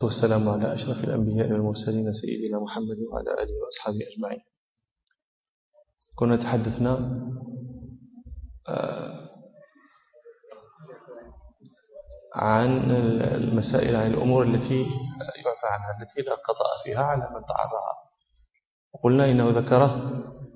والسلام على أشرف الأنبياء والمرسلين سيدنا محمد وعلى آله وأصحابه أجمعين. كنا تحدثنا عن المسائل، عن الأمور التي يعفى عنها، التي لا قضاء فيها على من تعاطاها. وقلنا إنه ذكره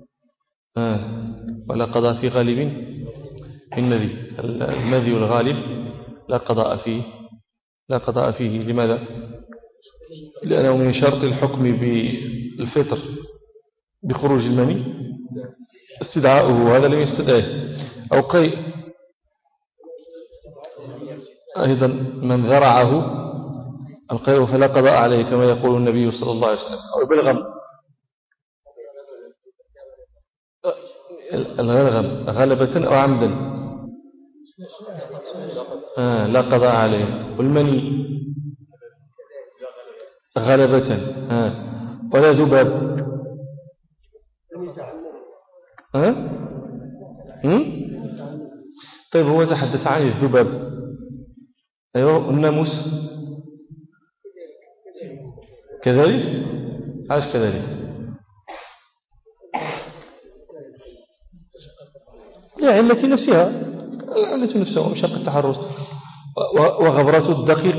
ولا قضاء في غالب النذي. المذي والغالب لا قضاء فيه. لماذا؟ لأنه من شرط الحكم بالفطر بخروج المني استدعاؤه، هذا لم يستدعيه. أو أيضا من ذرعه القيء فلا قضاء عليه كما يقول النبي صلى الله عليه وسلم. أو بالغم، الغلغم غلبة أو عمدا لا قضاء عليه. والمني غلبة ولا ذباب. طيب، هو تحدث عن الذباب. أيوة، الناموس كذلك. عاش كذلك لعلة نفسها، العلة نفسها ومشق التحرز. وغبرة الدقيق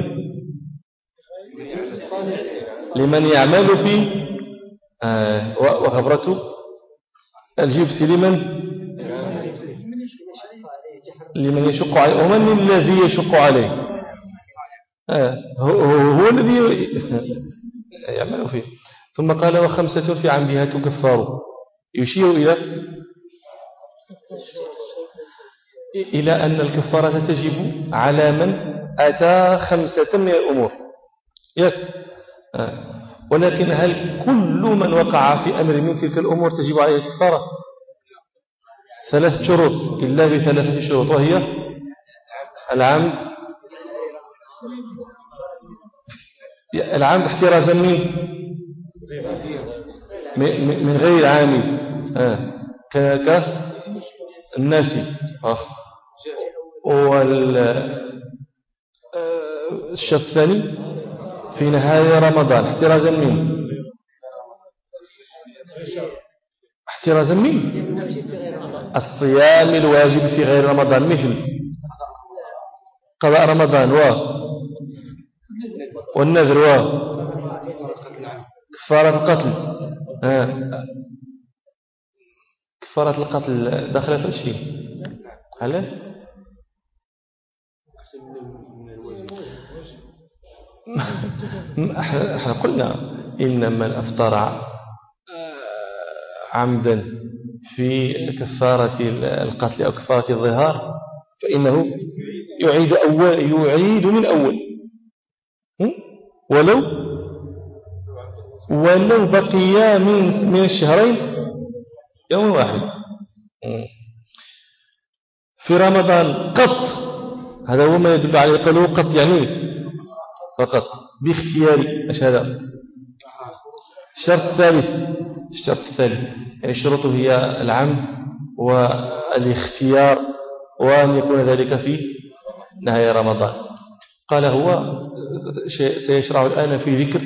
لمن يعمل في وغبرة الجبس لمن يشق عليه. ومن الذي يشق عليه؟ هو الذي يعمل فيه. ثم قال وخمسة في عمدها تكفر، يشير إلى أن الكفارة تجب على من أتى خمسة من الأمور. ولكن هل كل من وقع في أمر من تلك الأمور تجب عليه الكفارة؟ 3 شروط، إلا ب3 شروط، وهي العمد احترازا من غير عامل كالناس. والشرط الثاني في نهاية رمضان احترازا من الصيام الواجب في غير رمضان، مثل قضاء رمضان والنذر كفارة القتل. كفارة القتل داخلة في الشيء. علاش؟ احنا قلنا إن من أفطر عمدا في كفارة القتل أو كفارة الظهار فإنه يعيد من أول، ولو بقي من الشهرين يوم واحد. في رمضان قط، هذا هو ما يدل عليه قالوا قط، يعني فقط باختيار. هذا الشرط الثالث يعني شروطه هي العمد والاختيار، وأن يكون ذلك في نهاية رمضان. قال هو سيشرع الآن في ذكر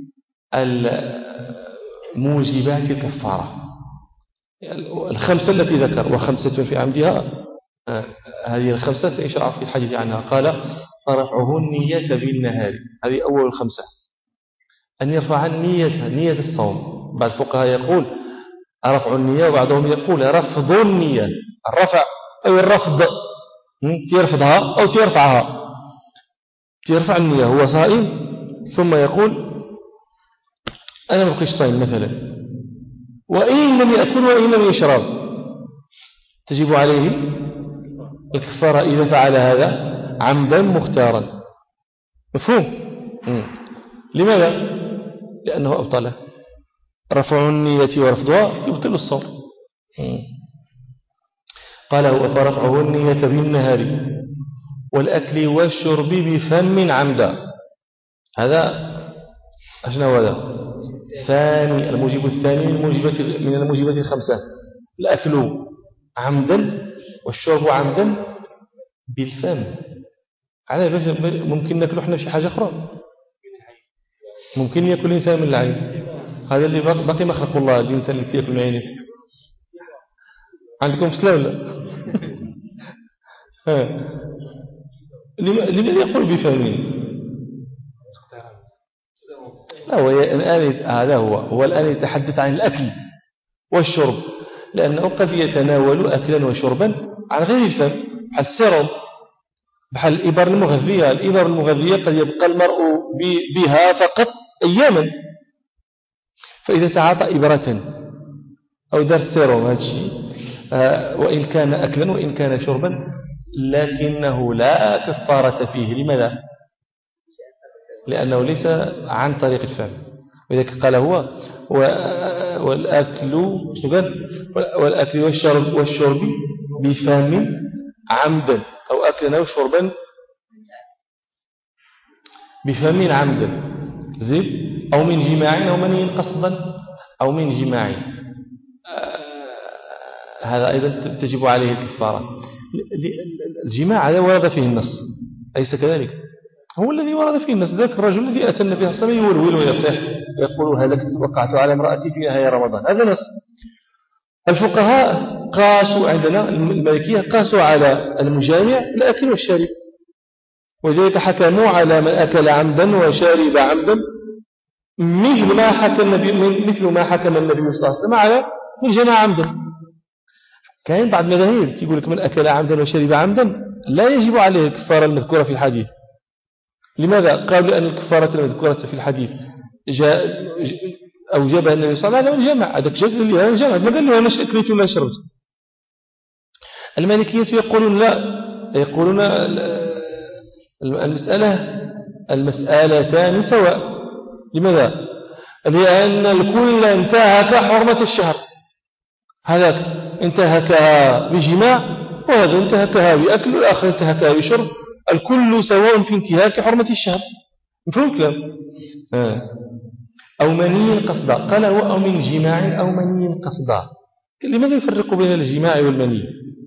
الموجبات الكفارة، الخمسة التي ذكر، وخمسة في عمدها. هذه الخمسة سيشرع في الحديث عنها. قال فرفعه النية بالنهار، هذه أول الخمسة، أن يرفع نية الصوم. بعض الفقهاء يقول رفع النية، وبعضهم يقول رفض النية. الرفع أو الرفض، ترفضها أو ترفعها. ترفع النية هو صائم، ثم يقول أنا ما بقيش صائم مثلا، وإن لم يأكل وإن لم يشرب تجب عليه الكفارة إذا فعل هذا عمدا مختارا. مفهوم؟ لماذا؟ لأنه أبطله. رفع النية ورفضها يبطل الصوم. قال هو فرفعه النية بالنهار والأكل والشرب بفم عمدا. هذا أشنو هذا؟ ثاني، الموجب الثاني من الموجبات الخمسة، الأكل عمدا والشرب عمدا بالفم. على باش ممكن ناكلوا احنا شي حاجة أخرى ممكن يأكل الإنسان من العين. هذا اللي باقي ما خلق الله الإنسان اللي يأكل من عينه. عندكم فسلا ولا لمن يقول بفمه؟ لا، هذا هو الآن يتحدث عن الأكل والشرب، لأنه قد يتناول أكلا وشربا عن غير الفم، بحال السيروم، بحال الإبر المغذية. الإبر المغذية قد يبقى المرء بها فقط أياما، فإذا تعاطى إبرة أو دار سيروم هذا الشيء، وإن كان أكلا وإن كان شربا، لكنه لا كفارة فيه. لماذا؟ لأنه ليس عن طريق الفم. ولذلك قال هو والأكل والشرب بفم عمدا، أو أكلا أو شربا بفم عمدا، زيد، أو من جماع أو مني قصدا أو من جماع، هذا أيضا تجب عليه الكفارة. الجماع هذا ورد فيه النص، أليس كذلك؟ هو الذي ورد فيه النص. ذاك الرجل الذي أتى النبي صلى الله عليه وسلم يولول ويصيح ويقول هلكت وقعت على امرأتي في نهاية رمضان، هذا نص. الفقهاء قاسوا عندنا المالكية قاسوا على المجامع الأكل والشارب، وذلك حكموا على من أكل عمدا وشارب عمدا مثل ما حكم النبي صلى الله عليه وسلم على من جمع عمدا. كاين بعض المذاهب تقول لك من أكل عمدا وشرب عمدا لا يجب عليه الكفارة المذكورة في الحديث. لماذا؟ قالوا لأن الكفارة المذكورة في الحديث أوجبها النبي صلى الله عليه وسلم الجمع، هذاك جاء لي أنا الجمع، ما قال له أنا أكلت ولا شربت. المالكية يقولون لا، يقولون المسألتان سواء. لماذا؟ لأن الكل انتهك حرمة الشهر، هذاك انتهكها بجماع وهذا انتهكها بأكل والآخر انتهكها بشرب، الكل سواء في انتهاك حرمة الشهر. مفهوم الكلام؟ أو مني قصدا، قال هو أو من جماع أو مني قصدا. لماذا يفرق بين الجماع والمني؟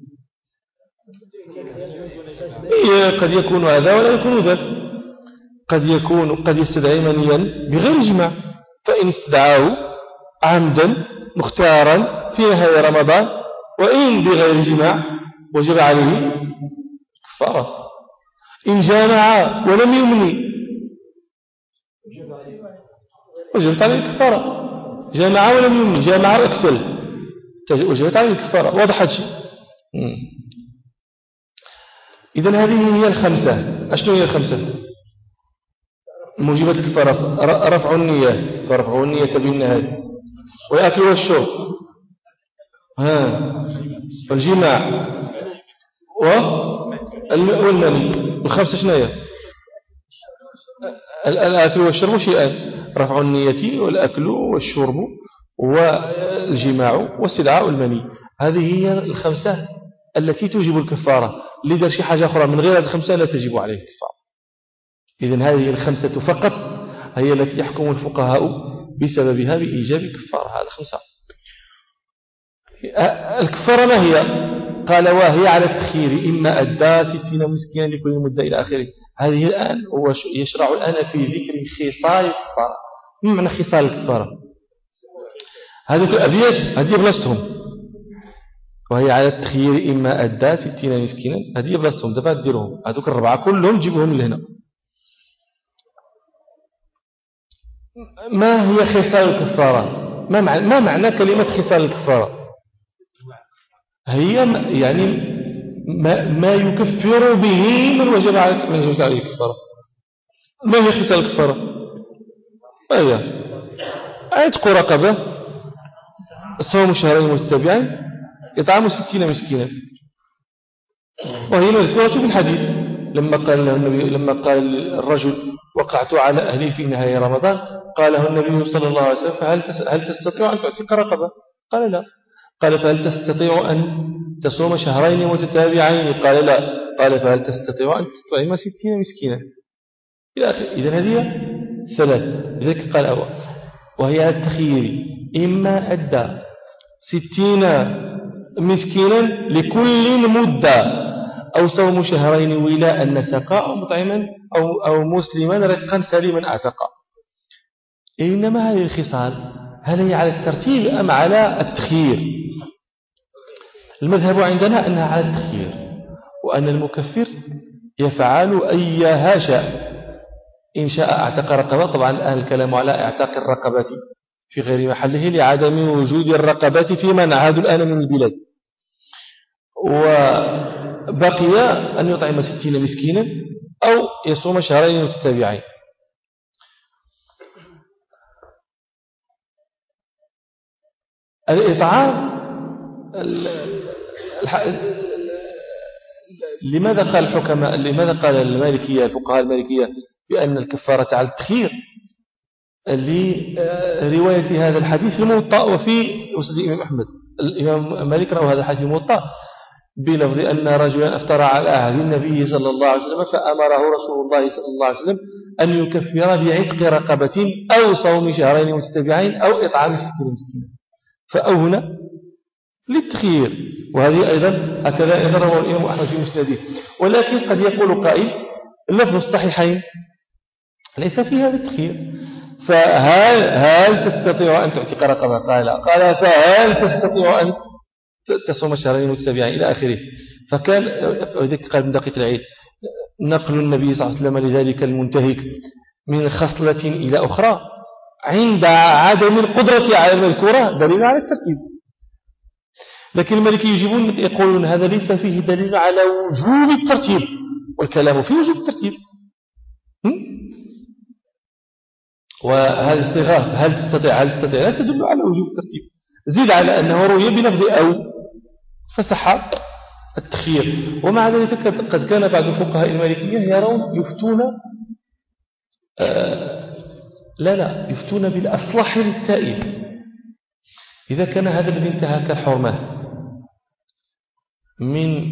قد يكون هذا ولا يكون ذاك، قد يستدعي منيا بغير جماع، فإن استدعاه عمدا مختارا في نهاية رمضان وإن بغير جماع وجب عليه كفارة. إن جامع ولم يمني وجبت عليه الكفارة. جامع ولم يمني، جامع أكسل وجبت عليه الكفارة. واضح شيء. إذن هذه هي الخمسة. أشنو هي الخمسة؟ موجبات الكفارة: رفع النية، فرفع النية بالنهاية، والأكل والشرب، والجماع، والمني. الخمسة شنو هي؟ الأكل والشرب شيئان: رفع النية والأكل والشرب والجماع واستدعاء المني. هذه هي الخمسة التي توجب الكفارة. لذا شي حاجة أخرى من غير هذه الخمسة لا تجب عليه الكفارة. إذن هذه الخمسة فقط هي التي يحكم الفقهاء بسببها بإيجاب الكفارة. هذا خمسة. الكفارة ما هي؟ قال وهي على التخيير، إما أدى 60 مسكينا لكل مدة إلى آخره. هذه الآن هو يشرع الآن في ذكر خصال الكفارة. ما معنى خصال الكفارة؟ هذه الأبيات هذه بلاستهم، وهي على التخيير إما أدى 60 مسكينا، هذه بلاستهم. دابا ديرهم هذوك الربعة كلهم جيبوهم لهنا. ما هي خصال الكفارة؟ ما معنى كلمة خصال الكفارة؟ هي يعني ما يكفر به من وجب عليه الكفارة. ما هي خصال الكفارة؟ ما هي؟ عتق رقبة، صوم شهرين متتابعين، إطعام 60 مسكينا. وهي مذكورة في الحديث لما قال الرجل وقعت على أهلي في نهاية رمضان، قاله النبي صلى الله عليه وسلم: هل تستطيع أن تعتق رقبة؟ قال لا. قال: فهل تستطيع أن تصوم شهرين متتابعين؟ قال لا. قال: فهل تستطيع أن تطعم 60 مسكينا؟ إلى آخره. إذن هذه ثلاث. لذلك قال وهي على التخيير، إما أدى 60 مسكينا لكل مدة، أو صوم شهرين ولاء نسقا، أو مطعما أو مسلما رقا سليما أعتقا. إنما هذه الخصال هل هي على الترتيب أم على التخيير؟ المذهب عندنا أنها على التخيير، وأن المكفر يفعل أيها شاء. إن شاء اعتق رقبة، طبعا أهل الكلام على اعتاق الرقبة في غير محله لعدم وجود الرقبة في من عادوا الآن من البلاد. وبقي أن يطعم 60 مسكينا أو يصوم شهرين متتابعين. الإطعام لماذا قال الحكماء، لماذا قال المالكية الفقهاء المالكية بأن الكفارة على التخيير؟ لرواية هذا الحديث في الموطأ وفي مسند الإمام أحمد. الإمام مالك روى هذا الحديث في الموطأ بلفظ أن رجلا أفطر على عهد النبي صلى الله عليه وسلم فأمره رسول الله صلى الله عليه وسلم أن يكفر بعتق رقبة أو صوم شهرين متتابعين أو إطعام 60 مسكينا، فأو هنا للتخيير. وهذه أيضا هكذا روى الإمام أحمد في مسنده. ولكن قد يقول قائل اللفظ الصحيحين ليس فيها التخيير، فهل تستطيع أن تعتق رقبة؟ قال فهل تستطيع أن تصوم شهرين متتابعين إلى آخره. فكان وذلك قال من دقيق العيد نقل النبي صلى الله عليه وسلم لذلك المنتهك من خصلة إلى أخرى عند عدم القدرة على المذكورة دليل على الترتيب. لكن المالكي يجيبون يقولون هذا ليس فيه دليل على وجوب الترتيب، والكلام في وجوب الترتيب. وهذه الصيغة هل تستطيع لا تدل على وجوب الترتيب. زيد على أنه روي بلفظ أو فصح التخيير. ومع ذلك قد كان بعض الفقهاء المالكية يرون يفتون يفتون بالأصلح للسائل. إذا كان هذا الذي انتهك الحرمة من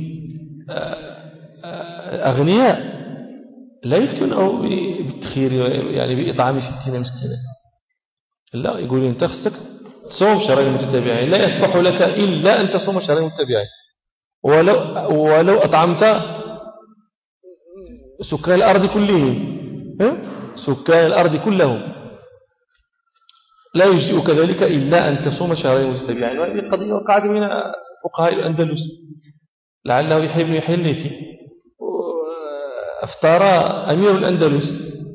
أغنياء لا يفتون أو بالتخيير يعني بإطعام 60 مسكينا، لا، يقول أنت خصك تصوم شهرين متتابعين، لا يصلح لك إلا أن تصوم شهرين متتابعين. ولو أطعمت سكان الأرض كلهم، سكان الأرض كلهم لا يجزئك ذلك إلا أن تصوم شهرين متتابعين. وهذه قضية وقعت من فقهاء الأندلس لعله يحيى بن يحيى الليثي، أفطر أمير الأندلس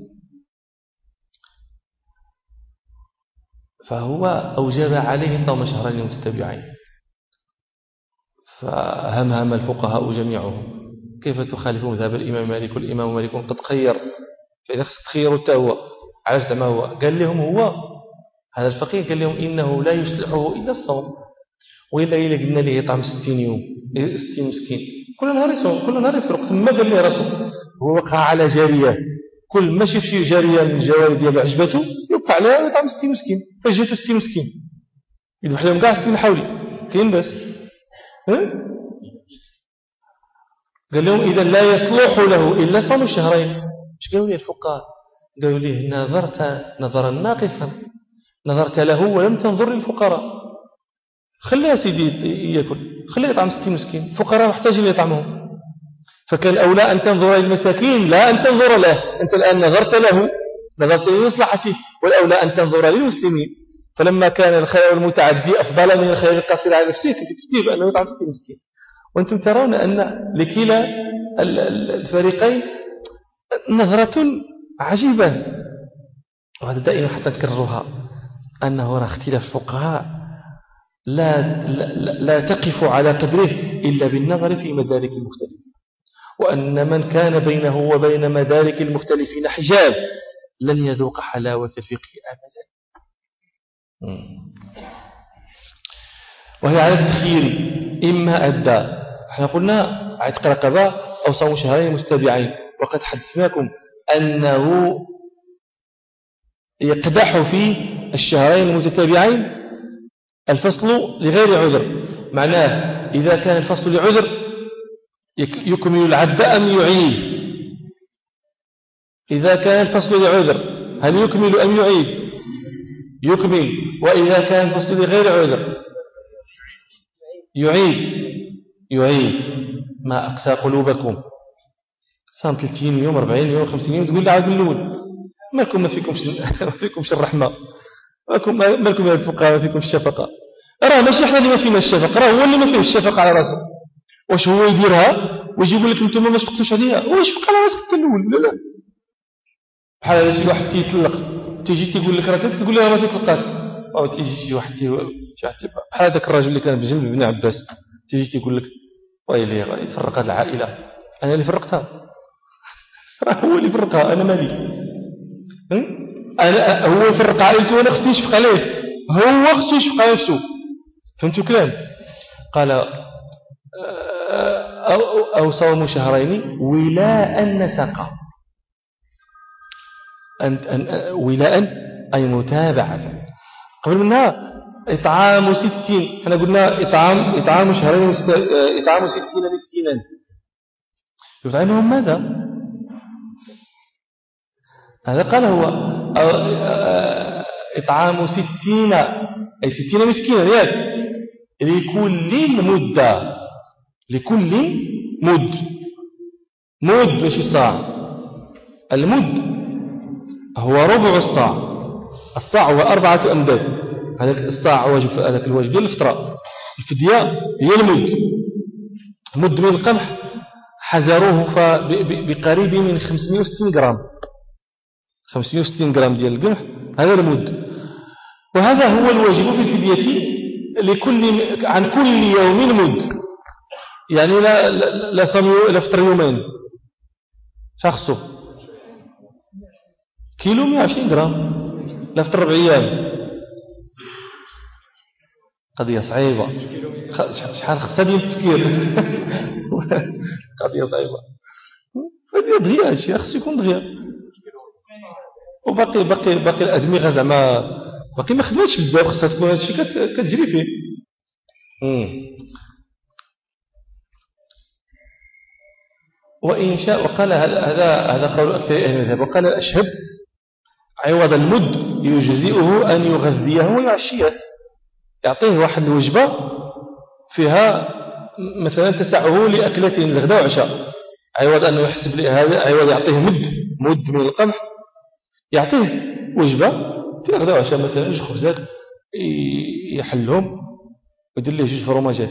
فهو أوجب عليه صوم شهرين متتابعين، فهمهم الفقهاء جميعهم كيف تخالف مذهب الإمام مالك؟ والإمام مالك قد خير، فإذا تخيروا التهوى عرفت ما هو. قال لهم هو هذا الفقيه قال لهم إنه لا يصلحه إلا الصوم، وإلا إلا قلنا له يطعم 60 يوم 60 مسكين كل نهار يصوم، كل نهار يفطر. ما قال له رسول هو وقع على جارية، كل ما شاف شي جارية من الجواري ديال عجبته يوقع عليها ويطعم 60 مسكين، فجاته 60 مسكين يذبح لهم كاع 60 حولي كاين بس. قال لهم إذا لا يصلح له إلا صوم الشهرين. ايش قالوا لي الفقهاء؟ قالوا لي نظرت نظرا ناقصا، نظرت له ولم تنظر للفقراء. خليه سيدي يأكل، خليه يطعم 60 مسكين، فقراء محتاجين يطعمهم. فكان الأولى أن تنظر للمساكين لا أن تنظر له. أنت الآن نظرت له، نظرت لمصلحته، والأولى أن تنظر للمسلمين. فلما كان الخير المتعدي أفضل من الخير القاصر على نفسه كنت تفتيه بأنه يطعم 60 مسكين. وأنتم ترون أن لكلا الفريقين نظرة عجيبة. وهذا دائما حتى نكررها أنه اختلاف الفقهاء لا تقف على قدره إلا بالنظر في مدارك المختلفين، وأن من كان بينه وبين مدارك المختلفين حجاب لن يذوق حلاوة الفقه أبدا. وهي على التخيير إما أدى، احنا قلنا عتق رقبة أو صوم شهرين متتابعين، وقد حدثناكم أنه يقدح في الشهرين المتتابعين الفصل لغير عذر. معناه إذا كان الفصل لعذر يكمل العد أم يعيد؟ إذا كان الفصل لعذر هل يكمل أم يعيد؟ يكمل. وإذا كان الفصل لغير عذر يعيد. ما أقسى قلوبكم، صام 30 يوم 40 يوم 50 يوم تقول لي عاد من الأول مالكم ما فيكمش الرحمة، مالكم يا الفقراء ما فيكمش الشفقة. راه ماشي احنا اللي ما فينا الشفقة، راه هو اللي ما فيه الشفقة على راسه. واش هو يديرها ويجي يقول لك انتم ما شفقتوش عليها؟ واش شفق على راسك انت الاول؟ لا بحال شي واحد تيطلق تيجي تيقول لك راك تقول لها ما تيطلقات، او تيجي شي واحد بحال هذاك الراجل اللي كان بجنب ابن عباس تيجي تيقول لك ويلي غادي تفرق هذه العائلة، انا اللي فرقتها. راه هو اللي فرقها، انا مالي. هو يفرق عائلته وانا خصني نشفق عليه، هو خصو يشفق على نفسه. فهمتوا الكلام؟ قال أو صوم شهرين ولاء نسقا، ولاء أي متابعة. قبل منها إطعام 60، احنا قلنا إطعام شهرين إطعام 60 مسكينا. يطعمهم ماذا؟ هذا قال هو إطعام 60 أي 60 مسكينا لكل مدة، لكل مد ماشي صاع. المد هو ربع الصاع، الصاع هو 4 أمداد. هذاك الصاع واجب، هذاك الواجب ديال الفطرة. الفدية هي المد. مد من القمح حزروه بقريب من 560 جرام، 560 جرام ديال القمح، هذا المد. وهذا هو الواجب في الفدية عن كل يوم مد. يعني لا فطر يومين شخصه كيلو 120 جرام، لا فطر 4 أيام. قضية صعيبة، شحال خصها ديال التفكير. قضية صعيبة، هذه دغيا هادشي خصو يكون دغيا. وباقي الأدمغة زعما باقي ما خدمتش بزاف، خصها تكون هادشي كتجري فيه. وإن شاء، وقال هذا قول أكثر أهل المذهب. وقال الأشهب عوض المد يجزئه أن يغذيه ويعشيه، يعطيه واحد الوجبة فيها مثلا تسعه لأكلتين الغداء وعشاء، عوض أنه يحسب لي هذا، عوض يعطيه مد من القمح، يعطيه وجبة فيها غداء وعشاء، مثلا 2 خبزات يحلهم ويدير له 2 فروماجات.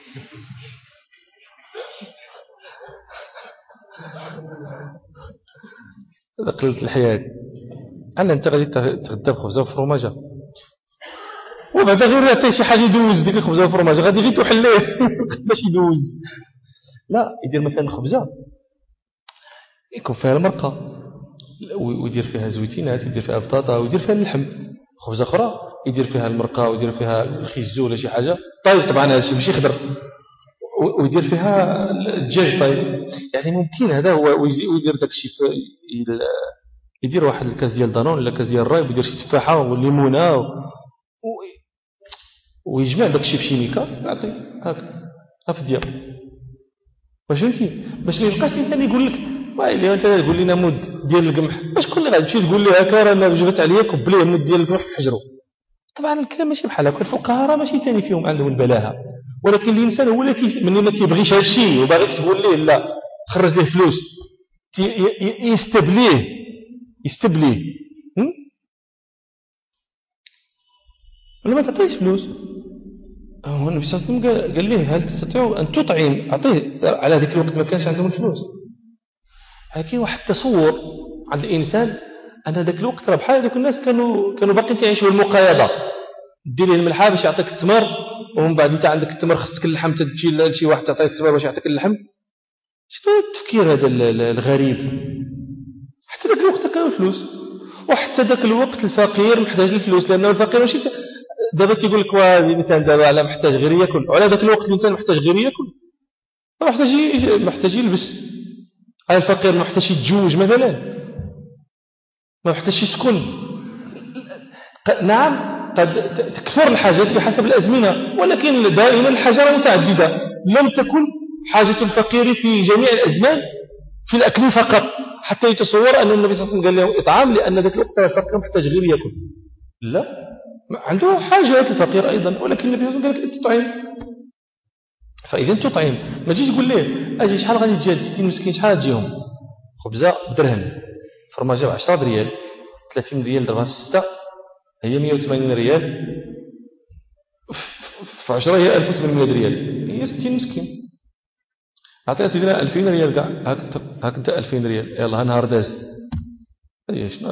هذا قلة الحياة. أنا أنت غادي تغدى بخبزة وفروماجة، وبعد غير يعطيه شي حاجة يدوز ديك الخبزة وفروماجة، غادي غير تحليه باش يدوز. لا، يدير مثلا خبزة يكون فيها المرقة ويدير فيها زويتينات، يدير فيها بطاطا، ويدير فيها اللحم. خبزة أخرى يدير فيها المرقة ويدير فيها الخيزو ولا شي حاجة طيب، طبعا هذا الشيء ماشي خضر، ويدير فيها الدجاج طيب. يعني ممكن هذا هو، ويدير داك الشيء، يدير واحد الكاس ديال دانون ولا كاس ديال الراي، ويدير شي تفاحة والليمونة ويجمع داك الشيء بشيميكا يعطي هكا ديال. واش فهمتي؟ باش ما يبقاش الانسان يقول لك وايلي انت تقول لنا مد ديال القمح، باش كل غادي تمشي تقول لي هكا راه انا وجبت عليا كب ليه مد ديال القمح في حجرو. طبعا الكلام ماشي بحال هكا. الفقهاء ماشي ثاني فيهم عندهم البلاهه، ولكن الانسان هو اللي ملي ما تيبغيش هذا الشيء وباغيك تقول ليه لا خرج ليه فلوس، يستبليه ولا ما تعطيش فلوس. هو النبي صلى الله عليه وسلم قال له هل تستطيع أن تطعم؟ أعطيه. على ذلك الوقت ما كانش عندهم الفلوس. هكي واحد تصور عند الإنسان أن ذاك الوقت راه بحال ذوك الناس كانوا باقيين تعيشوا المقايضة. دير ليه الملحة باش يعطيك التمر، ومن بعد أنت عندك التمر خصك اللحم، تمشي لشي واحد تعطيه التمر باش يعطيك اللحم. شنو التفكير هذا الغريب؟ حتى ذاك الوقت كانوا فلوس، وحتى ذاك الوقت الفقير محتاج للفلوس، لأنه الفقير ماشي دابا تيقول لك الانسان دابا على محتاج غير ياكل، وعلى ذاك الوقت الانسان محتاج غير ياكل، محتاج يلبس. على الفقير محتاج يتزوج مثلا، ما محتاج يسكن. نعم قد تكثر الحاجات بحسب الأزمنة، ولكن دائما الحاجة متعددة. لم تكن حاجة الفقير في جميع الأزمان في الأكل فقط، حتى يتصور أن النبي صلى الله عليه وسلم قال له إطعام لأن ذاك الوقت الفقير محتاج غير ياكل. لا، عنده حاجات الفقير أيضا، ولكن النبي صلى الله عليه وسلم قال لك تطعم. فإذا تطعم ما تجيش تقول ليه أجي شحال غادي تجي 60 مسكين، شحال تجيهم؟ خبزة بدرهم، فرماجة ب10 ريال، 30 ريال ضربها في 6 هي 180 ريال، في 10 هي 1800 ريال، هي 60 مسكين. عطيها سيدنا 2000 ريال كاع، هاك انت 2000 ريال يلا نهار داز. شنو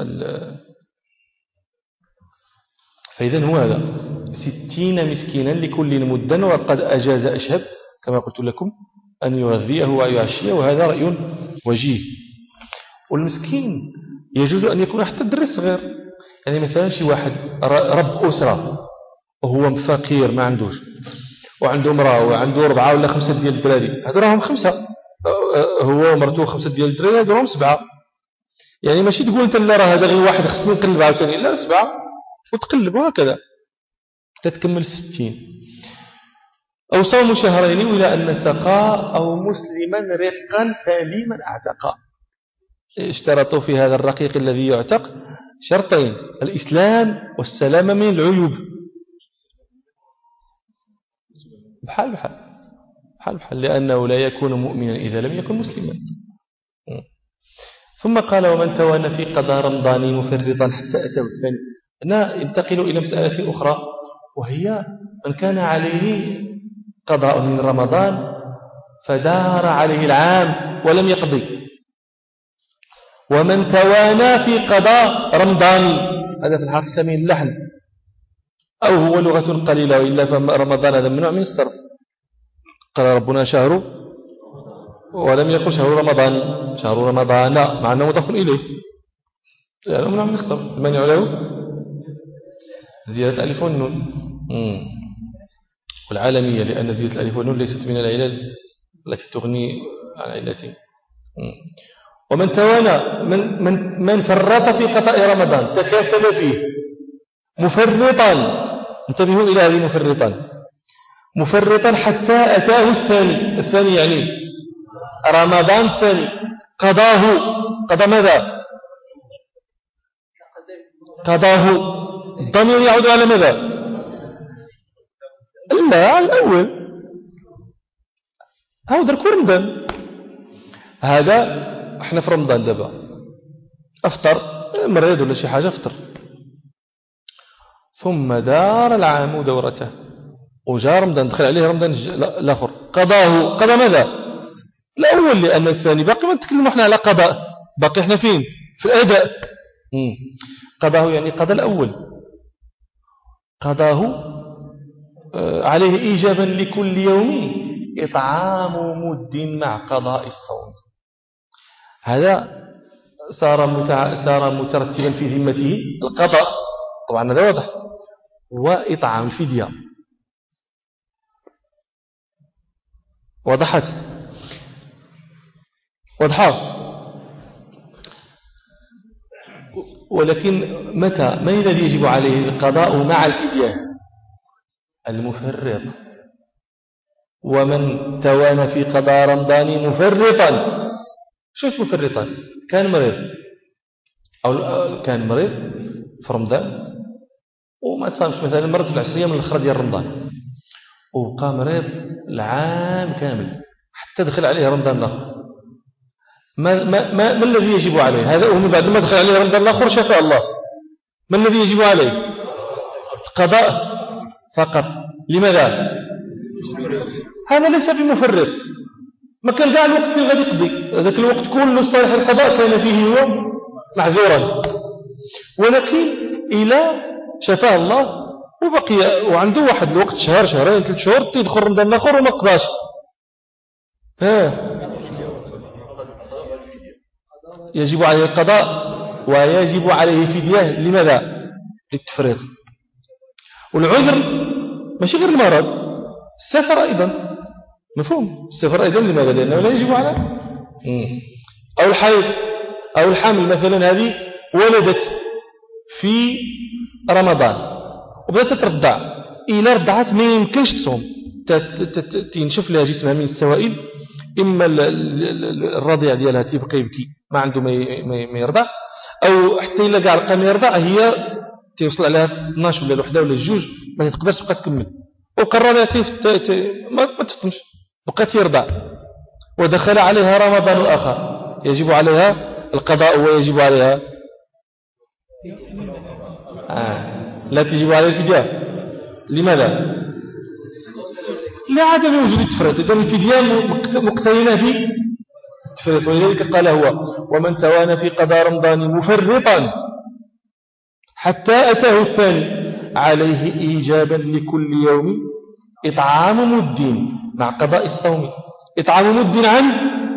فإذا هو هذا 60 مسكينا لكل مدا، وقد أجاز أشهب كما قلت لكم أن يغذيه ويعشيه، وهذا رأي وجيه. والمسكين يجوز أن يكون حتى الدري الصغير، يعني مثلا شي واحد رب أسرة وهو فقير ما عندوش، وعنده امرأة وعنده 4 ولا 5 ديال الدراري، هذو راهم 5، هو ومرته 5 ديال الدراري، هذو راهم 7. يعني ماشي تقول انت لا راه هذا غير واحد خصني نقلب عاوتاني، لا 7 وتقلب وهكذا تتكمل 60. أو صوم شهرين ولا أن سقى أو مسلما رقا سليما اعتقى. اشترطوا في هذا الرقيق الذي يعتق شرطين: الإسلام والسلامة من العيوب. بحال لأنه لا يكون مؤمنا إذا لم يكن مسلما. ثم قال: ومن توانى في قضاء رمضان مفرطا حتى أتاه الثاني. هنا ينتقل إلى مسألة أخرى، وهي من كان عليه قضاء من رمضان فدار عليه العام ولم يقضي، ومن توانى في قضاء رمضان، هذا في الحقيقة من اللحن، أو هو لغة قليلة، وإلا فرمضان هذا ممنوع من الصرف. قال ربنا شهر، ولم يقل شهر رمضان، شهر رمضان مع أنه مضاف إليه، يعني ممنوع من الصرف. من يعلو زيادة الألف والنون، والعالمية، لأن زيادة الألف والنون ليست من العلل التي تغني عن علتين. ومن توانى من فرط في قضاء رمضان، تكاسل فيه مفرطا، انتبهوا إلى هذه مفرطا حتى أتاه الثاني يعني رمضان الثاني، قضى ماذا؟ قضاه. الضمير يعود على ماذا؟ لا، على الأول. هذا درك رمضان، هذا احنا في رمضان دابا، افطر مريض ولا شي حاجة، افطر، ثم دار العام دورته وجاء رمضان، دخل عليه رمضان الآخر، قضى ماذا؟ الأول، لأن الثاني باقي ما نتكلم احنا على قضاء، باقي احنا فين؟ في الأداء. قضاه يعني قضى الأول، قضاه عليه إيجابا لكل يوم إطعام مد مع قضاء الصوم. هذا صار مترتبا في ذمته القضاء، طبعا هذا واضح، وإطعام الفدية. وضحت؟ ولكن من الذي يجب عليه القضاء مع الفدية؟ المفرط. ومن توانى في قضاء رمضان مفرطا، شوف مفرطا، كان مريض في رمضان وما صامش، مثلا مرض في العشرية من الأخرى ديال رمضان، وبقى مريض العام كامل حتى دخل عليه رمضان الآخر. ما الذي يجب عليه؟ هذا ومن بعد ما دخل عليه رمضان الآخر شفاء الله، ما الذي يجب عليه؟ القضاء فقط. لماذا؟ هذا ليس بمفرط، ما كان ذا الوقت فيه غادي يقضي، ذاك الوقت كله صالح القضاء كان فيه هو معذورا، ولكن إلى شفاء الله وبقي وعنده واحد الوقت، شهر شهرين 3 شهور، تدخل رمضان الآخر وما قضاش، يجب عليه القضاء ويجب عليه فدية. لماذا؟ للتفريط. والعذر ماشي غير المرض، السفر أيضا، مفهوم؟ السفر أيضا لماذا؟ لأنه لا يجب على أو الحيض أو الحمل، مثلا هذه ولدت في رمضان وبدأت ترضع، إلى رضعت ما يمكنش تصوم، تنشف لها جسمها من السوائل، إما الرضيع ديالها تيبقى يبكي ما عنده ما يرضع، أو حتى إلا قاع لقى ما يرضع، هي توصل عليها 12 ولا 1 ولا 2 ما تقدرش تبقى تكمل، وقررت ما تفطمش، بقات يرضع، ودخل عليها رمضان الآخر، يجب عليها القضاء ويجب عليها لا تجب عليه الفدية. لماذا؟ لعدم وجود التفريط. إذن الفدية مقترنة بالتفريط، ولذلك قال هو: ومن توانى في قضاء رمضان مفرطا حتى أتاه الثاني عليه إيجابا لكل يوم إطعام مد مع قضاء الصوم، إطعام مد عن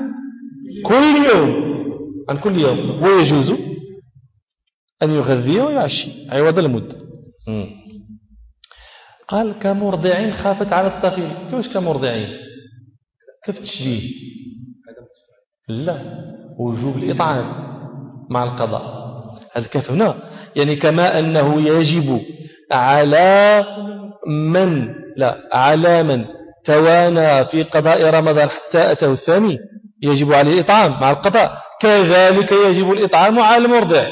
كل يوم، ويجوز أن يغذي ويعشي عوض المد. قال: كمرضع خافت على الصغير. كيفاش كمرضعين؟ كيف تشبيه؟ لا، وجوب الإطعام مع القضاء. هذا كيف هنا؟ يعني كما أنه يجب على من توانى في قضاء رمضان حتى أتاه الثاني يجب عليه الإطعام مع القضاء، كذلك يجب الإطعام على المرضع.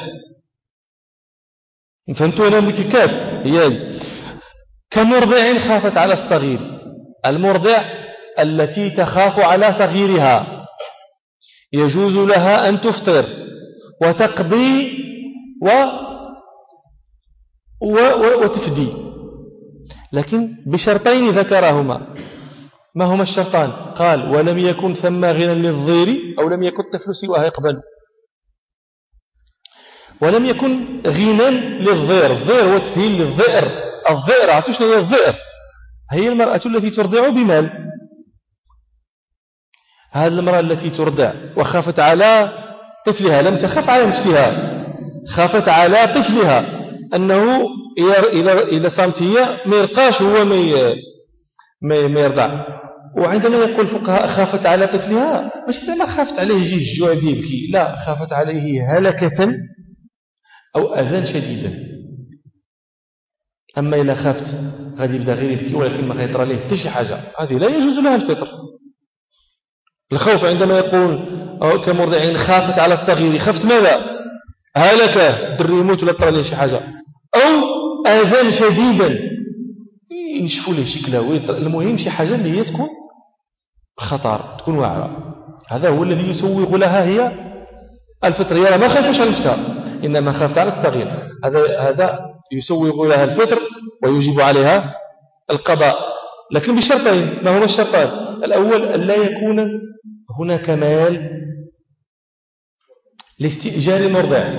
فهمتوا هنا كيف؟ هي كمرضع خافت على الصغير. المرضع التي تخاف على صغيرها يجوز لها أن تفطر وتقضي وتفدي، لكن بشرطين ذكرهما. ما هما الشرطان؟ قال: ولم يكن ثم غنى للضير، أو لم يكن الطفل سواها يقبل. ولم يكن غنى للضير. الضير هو تسهيل للضئر. الضئر عطوش هي الضئر، هي المرأة التي ترضع بمال. هذه المرأة التي ترضع وخافت على طفلها، لم تخف على نفسها، خافت على طفلها أنه إذا صامت هي ما يرقاش هو ما يرضع. وعندما يقول الفقهاء خافت على طفلها، مش ما خافت عليه يجي الجوع يبكي، لا، خافت عليه هلكة أو أذى شديدا. أما إذا خافت غادي يبدا غير يبكي ولكن ما غيطرى ليه حتى شي حاجة، هذه لا يجوز لها الفطر. الخوف عندما يقول كمرضعين خافت على الصغير، خافت ماذا؟ هلكة، الدري يموت ولا طرى ليه شي حاجة، أو أذى شديدا ينشفوا له شكله. المهم شي حاجة اللي هي تكون خطر، تكون واعرة. هذا هو الذي يسوغ لها هي الفطر. هي ما خافش على نفسها، إنما خافت على الصغير. هذا يسوغ لها الفطر ويجب عليها القضاء، لكن بشرطين. ما هما الشرطان؟ الأول: أن لا يكون هناك مال لاستئجار المرضع.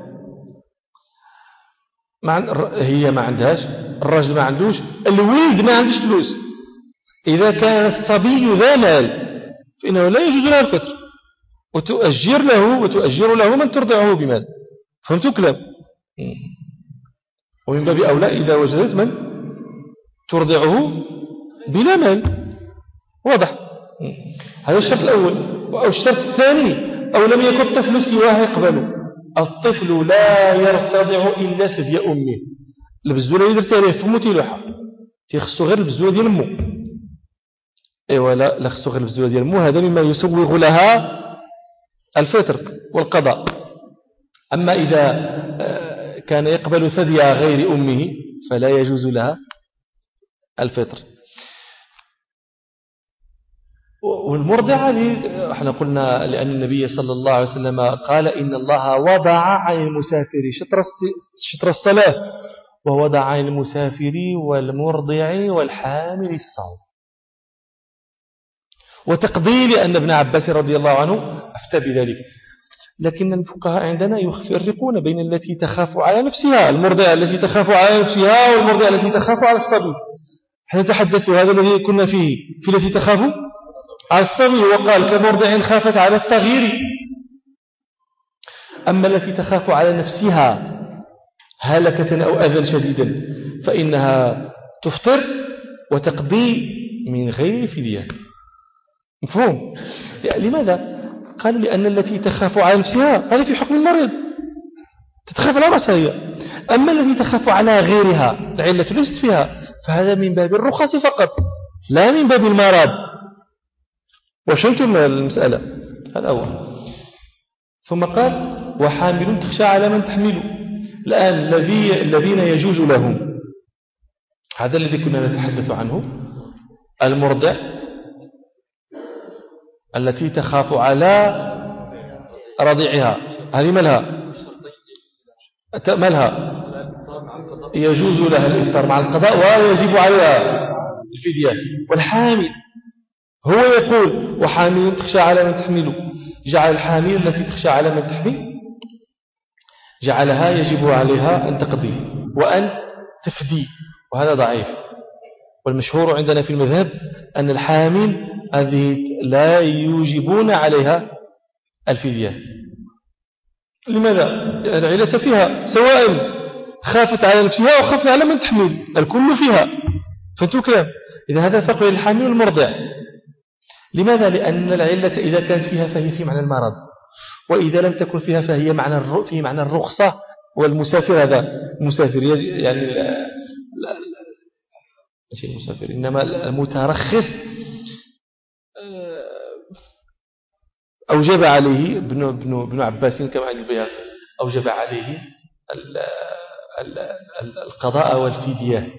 هي ما عندهاش، الرجل ما عندوش، الولد ما عندوش فلوس. إذا كان الصبي ذا مال فإنه لا يجوز له الفطر، وتؤجر له من ترضعه بمال. فهمتوا كلام؟ ومن باب أولى إذا وجدت من ترضعه بلا مال. واضح؟ هذا الشرط الأول. والشرط الثاني: أو لم يكن الطفل سواه يقبل. الطفل لا يرتضع إلا ثدي أمه. البزولة اللي درت عليه فمو تيلوحها، تيخصو غير البزولة ديال أمه. ايوا لا خصو غير البزولة ديال أمه. هذا مما يسوغ لها الفطر والقضاء. أما إذا كان يقبل ثدي غير أمه فلا يجوز لها الفطر. والمرضعة احنا قلنا لأن النبي صلى الله عليه وسلم قال: إن الله وضع عن المسافر شطر الصلاة، ووضع عن المسافر والمرضع والحامل الصوم. وتقضي لأن ابن عباس رضي الله عنه أفتى بذلك. لكن الفقهاء عندنا يفرقون بين التي تخاف على نفسها، المرضعة التي تخاف على نفسها، والمرضعة التي تخاف على الصبي. احنا نتحدث هذا الذي كنا فيه في التي تخاف على الصبي، وقال: كمرضع خافت على الصغير. أما التي تخاف على نفسها هلكة أو أذى شديدا فإنها تفطر وتقضي من غير فدية. مفهوم؟ لماذا؟ قال: لأن التي تخاف على نفسها هذا في حكم المريض، تتخاف على رأسها هي. أما التي تخاف على غيرها العلة ليست فيها، فهذا من باب الرخص فقط لا من باب المرض. وشنتم المسألة؟ هذا أول. ثم قال: وحامل تخشى على من تحمل. الآن الذين يجوز لهم، هذا الذي كنا نتحدث عنه، المرضع التي تخاف على رضيعها، هذه مالها؟ مالها يجوز لها الإفطار مع القضاء ويجب عليها الفدية. والحامل هو يقول وحامل تخشى على من تحمله، جعل الحامل التي تخشى على من تحمل جعلها يجب عليها أن تقضي وأن تفدي، وهذا ضعيف. والمشهور عندنا في المذهب أن الحامل هذه لا يوجبون عليها الفدية. لماذا؟ العلة فيها سواء خافت على نفسها أو خافت على من تحمل، الكل فيها. فهمتوا كلام؟ إذا هذا فرق بين الحامل والمرضع. لماذا؟ لأن العلة إذا كانت فيها فهي في معنى المرض، وإذا لم تكن فيها فهي في معنى الرخصة. والمسافر هذا مسافر يعني شيء المسافر، إنما المترخص أوجب عليه ابن عباس كما عند البيهقي أوجب عليه القضاء والفدية.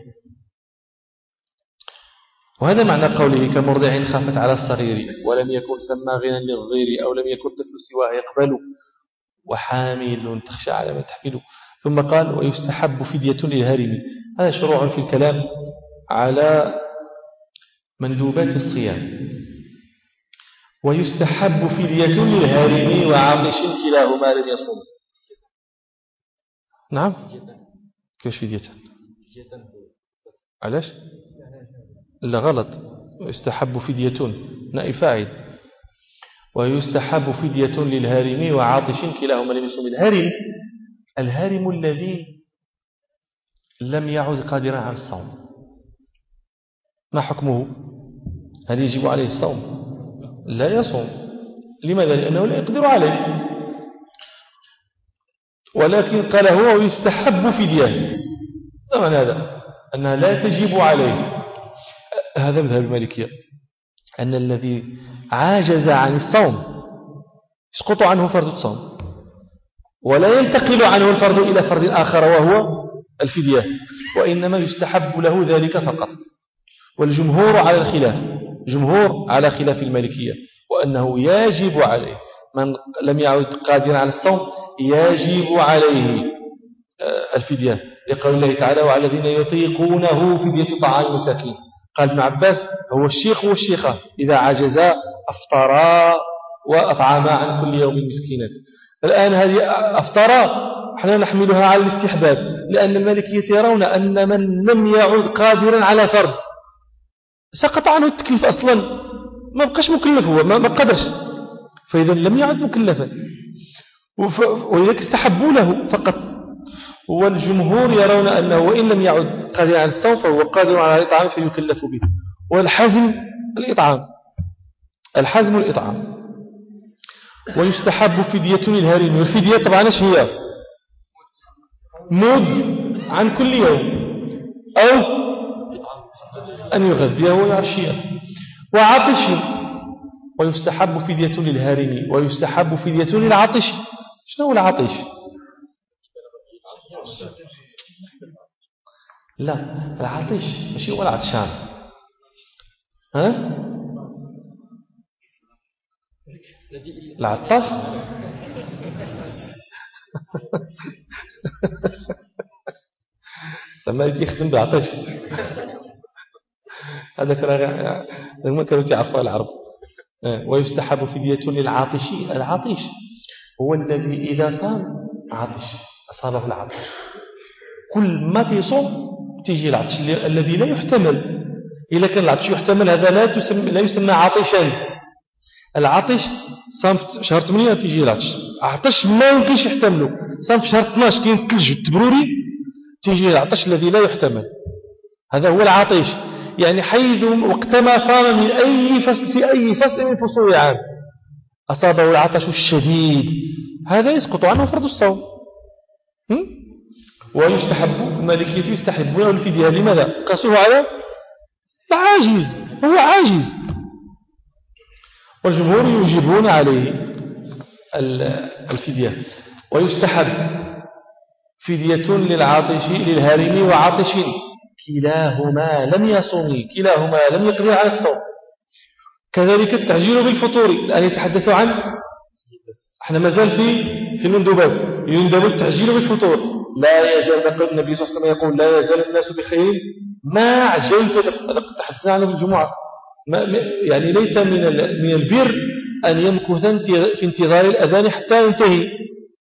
وهذا معنى قوله كمرضع خافت على الصغير ولم يكن ثم غنى للغير أو لم يكن طفل سواه يقبل وحامل تخشى على ما تحمله. ثم قال ويستحب فدية للهرم. هذا شروع في الكلام على مندوبات الصيام. ويستحب فدية للهارم وعاطش كلاهما لم يصوم. نعم كيف فدية؟ علاش؟ لا غلط، يستحب فدية نائب فاعل. ويستحب فدية للهارم وعاطش كلاهما لم يصوم. الهارم الذي لم يعد قادرا على الصوم ما حكمه؟ هل يجب عليه الصوم؟ لا يصوم. لماذا؟ لأنه لا يقدر عليه. ولكن قال هو يستحب فدية. طبعا هذا أنها لا تجب عليه. هذا مذهب المالكية أن الذي عاجز عن الصوم يسقط عنه فرض الصوم ولا ينتقل عنه الفرض إلى فرض آخر وهو الفدية، وإنما يستحب له ذلك فقط. والجمهور على الخلاف، جمهور على خلاف المالكية، وأنه يجب عليه من لم يعد قادرا على الصوم يجب عليه الفدية، لقول الله تعالى وعلى الذين يطيقونه فدية طعام مساكين. قال ابن عباس هو الشيخ والشيخة إذا عجزا أفطرا وأطعما عن كل يوم مسكينا. الآن هذه أفطرا احنا نحملها على الاستحباب، لأن المالكية يرون أن من لم يعد قادرا على فرض سقط عنه التكليف أصلا، ما بقاش مكلف، هو ما قدرش، فإذا لم يعد مكلفا، ولذلك استحبوا له فقط. والجمهور يرون أنه وإن لم يعد قادرا على الصوم فهو قادر على الإطعام فيكلف به. والحزم الإطعام، الحزم الإطعام. ويستحب فدية للهارم. والفدية طبعا ايش هي؟ مد عن كل يوم أو أن يغذيه ويعشيه. وعطش. ويستحب فدية للهارم ويستحب فدية للعطش. شنو هو العطش؟ لا العطش ماشي هو العطشان، ها العطش سما يخدم بعطش. هذا كان كانوا يعرفوا العرب. ويستحب فدية للعاطش. العاطش هو الذي إذا صام عطش أصابه العطش، كل ما تصوم تيجي العطش الذي لا يحتمل. إذا كان العطش يحتمل هذا لا يسمى عطشا. العطش صام في شهر 8 تيجي العطش، عطش ما يمكنش يحتمله. صام في شهر 12 كاين الثلج التبروري تيجي العطش الذي لا يحتمل. هذا هو العطش، يعني حيث وقتما صام من أي فصل في أي فصل من فصول العام أصابه العطش الشديد، هذا يسقط عنه فرض الصوم. ويستحب المالكية يستحبون الفدية. لماذا؟ قاسوه على العاجز، هو عاجز. والجمهور يوجبون عليه الفدية. ويستحب فدية للعاطش للهارم وعاطش كلاهما لم يصوم، كلاهما لم يقدر على الصوم. كذلك التعجيل بالفطور. الآن يتحدث عن احنا مازال في المندوبات. يندب التعجيل بالفطور لا يزال النبي صلى الله عليه وسلم يقول لا يزال الناس بخير ما عجلت. لقد تحدثنا عنه بالجمعة. يعني ليس من البر أن يمكث في انتظار الأذان حتى ينتهي.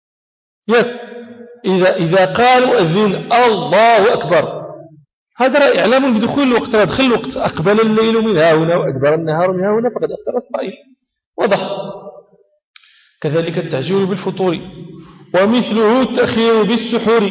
إذا قال مؤذن الله أكبر هذا إعلام بدخول الوقت. دخل الوقت أقبل الليل من هنا وأدبر النهار من هنا فقد أفطر الصائم. واضح. كذلك التعجيل بالفطور ومثله التأخير بالسحور.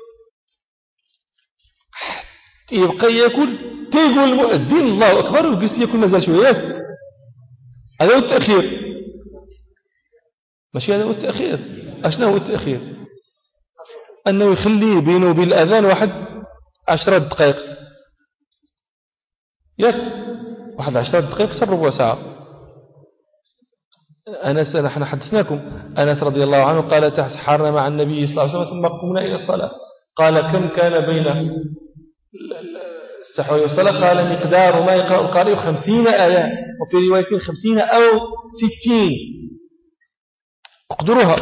يبقى يقول تيقول المؤذن الله أكبر ويقول يكون مازال شوية. هذا هو التأخير. ماشي هذا هو التأخير. أشنا هو التأخير؟ أنه يخلي بينه وبين الأذان 10 دقائق. ياك 10 دقائق صار ربع ساعة. نحن حدثناكم أنس رضي الله عنه قال تسحرنا مع النبي صلى الله عليه وسلم ثم قمنا إلى الصلاة. قال كم كان بين السحور والصلاة؟ قال مقدار ما يقرأ القارئ 50 آية وفي رواية 50 أو 60 اقدرها.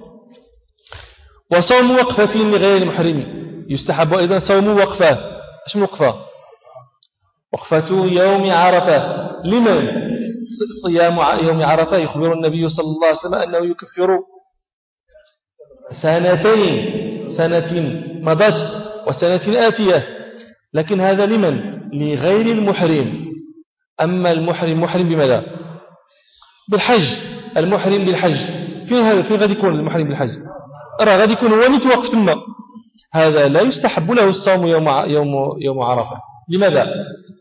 وصوم وقفة لغير المحرم يستحب أيضا صوم وقفة. ايش وقفة؟ وقفة يوم عرفة. لمن؟ صيام يوم عرفة يخبر النبي صلى الله عليه وسلم أنه يكفر سنة مضت وسنة آتية. لكن هذا لمن؟ لغير المحرم. أما المحرم محرم بماذا؟ بالحج. المحرم بالحج في غادي يكون المحرم بالحج راه غادي يكون هو متوقف ثم هذا لا يستحب له الصوم يوم عرفة. لماذا؟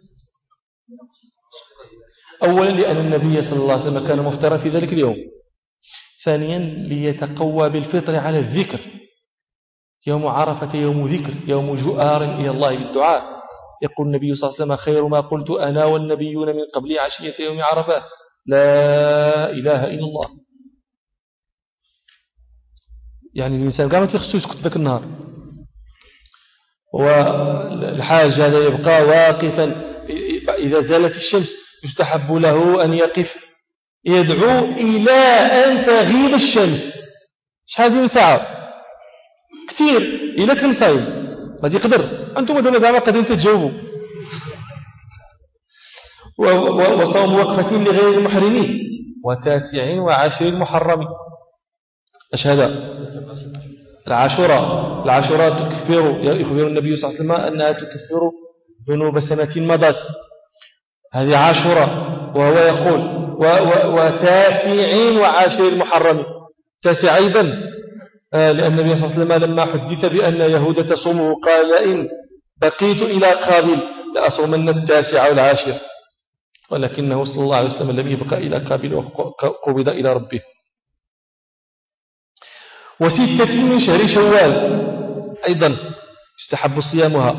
أولا لأن النبي صلى الله عليه وسلم كان مفطرا في ذلك اليوم. ثانيا ليتقوى بالفطر على الذكر. يوم عرفة يوم ذكر يوم جؤار إلى الله بالدعاء. يقول النبي صلى الله عليه وسلم خير ما قلت أنا والنبيون من قبل عشية يوم عرفة لا إله إلا الله. يعني الإنسان قام يخصو يسكت ذاك النهار. والحاج هذا يبقى واقفا إذا زالت الشمس يستحب له أن يقف يدعو إلى أن تغيب الشمس. شحال من ساعة؟ كثير. إلى كان صايم ما يقدر. أنتم دابا قادرين تتجاوبوا. وصوم وقفة لغير المحرمين و9 و10 محرم. ايش هذا؟ العاشوراء تكفر. يخبر النبي صلى الله عليه وسلم أنها تكفر ذنوب سنة مضت. هذه عاشوراء. وهو يقول و9 و10 محرم. 9 أيضا لأن النبي صلى الله عليه وسلم لما حدث بأن يهود تصومه قال إن بقيت إلى قابل لأصومن 9 و10. ولكنه صلى الله عليه وسلم لم يبقى إلى قابل وقبض إلى ربه. و6 من شهر شوال أيضا يستحب صيامها.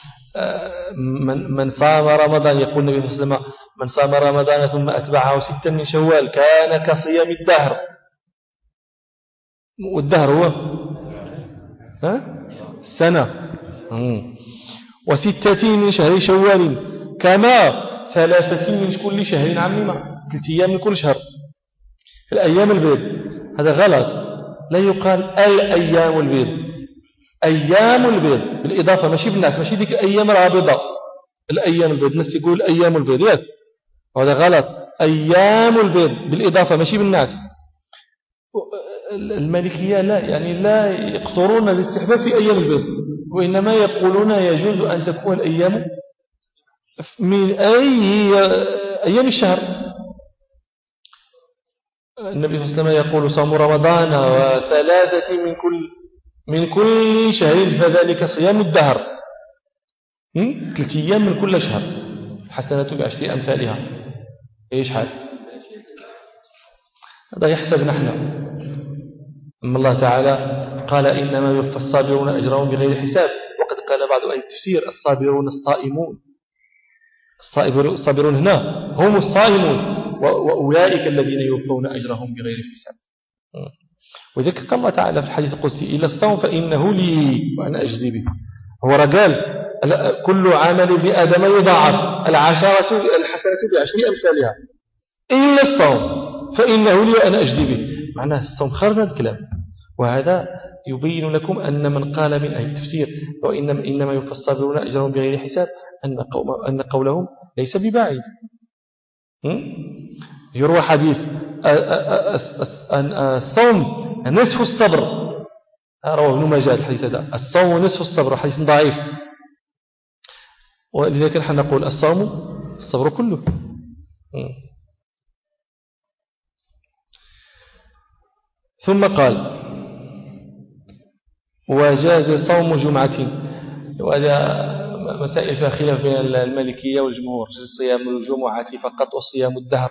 من صام رمضان يقول النبي صلى الله عليه وسلم من صام رمضان ثم أتبعه 6 من شوال كان كصيام الدهر. والدهر هو سنة. و6 من شهر شوال كما 3 من كل شهر عميمة. 3 أيام من كل شهر. الأيام البيض هذا غلط. لا يقال الأيام البيض. أيام البيض بالإضافة ماشي بالناس. ماشي ديك أيام رابضة. الأيام البيض الناس يقول أيام البيض هذا غلط. أيام البيض بالإضافة ماشي بالناس. المالكية لا يقصرون الاستحباب في أيام البيض وإنما يقولون يجوز أن تكون الأيام من أيام الشهر. النبي صلى الله عليه وسلم يقول صوم رمضان و3 من كل شهر فذلك صيام الدهر. 3 أيام من كل شهر. الحسنة ب10 أمثالها. إيش حال هذا يحسب نحن. أما الله تعالى قال إنما يوفى الصابرون أجرهم بغير حساب. وقد قال بعض أهل التفسير الصابرون الصائمون. الصابرون هنا هم الصائمون وأولئك الذين يوفون أجرهم بغير حساب. وذلك قال الله تعالى في الحديث القدسي إلا الصوم فإنه لي وأنا أجزي به. هو قال كل عمل بآدم يضاعف الحسنة ب10 أمثالها إلا الصوم فإنه لي وأنا أجزي به. معناه الصوم خرج هذا الكلام. وهذا يبين لكم أن من قال من أهل التفسير وإنما يوفى الصابرون أجرهم بغير حساب أن قولهم ليس ببعيد. يروى حديث الصوم نصف الصبر، رواه ابن ماجه الحديث هذا، الصوم نصف الصبر، حديث ضعيف، ولذلك نحن نقول الصوم الصبر كله. ثم قال وجاز صوم جمعة، وهذا مسائل فيها خلاف بين المالكية والجمهور، صيام الجمعة فقط وصيام الدهر،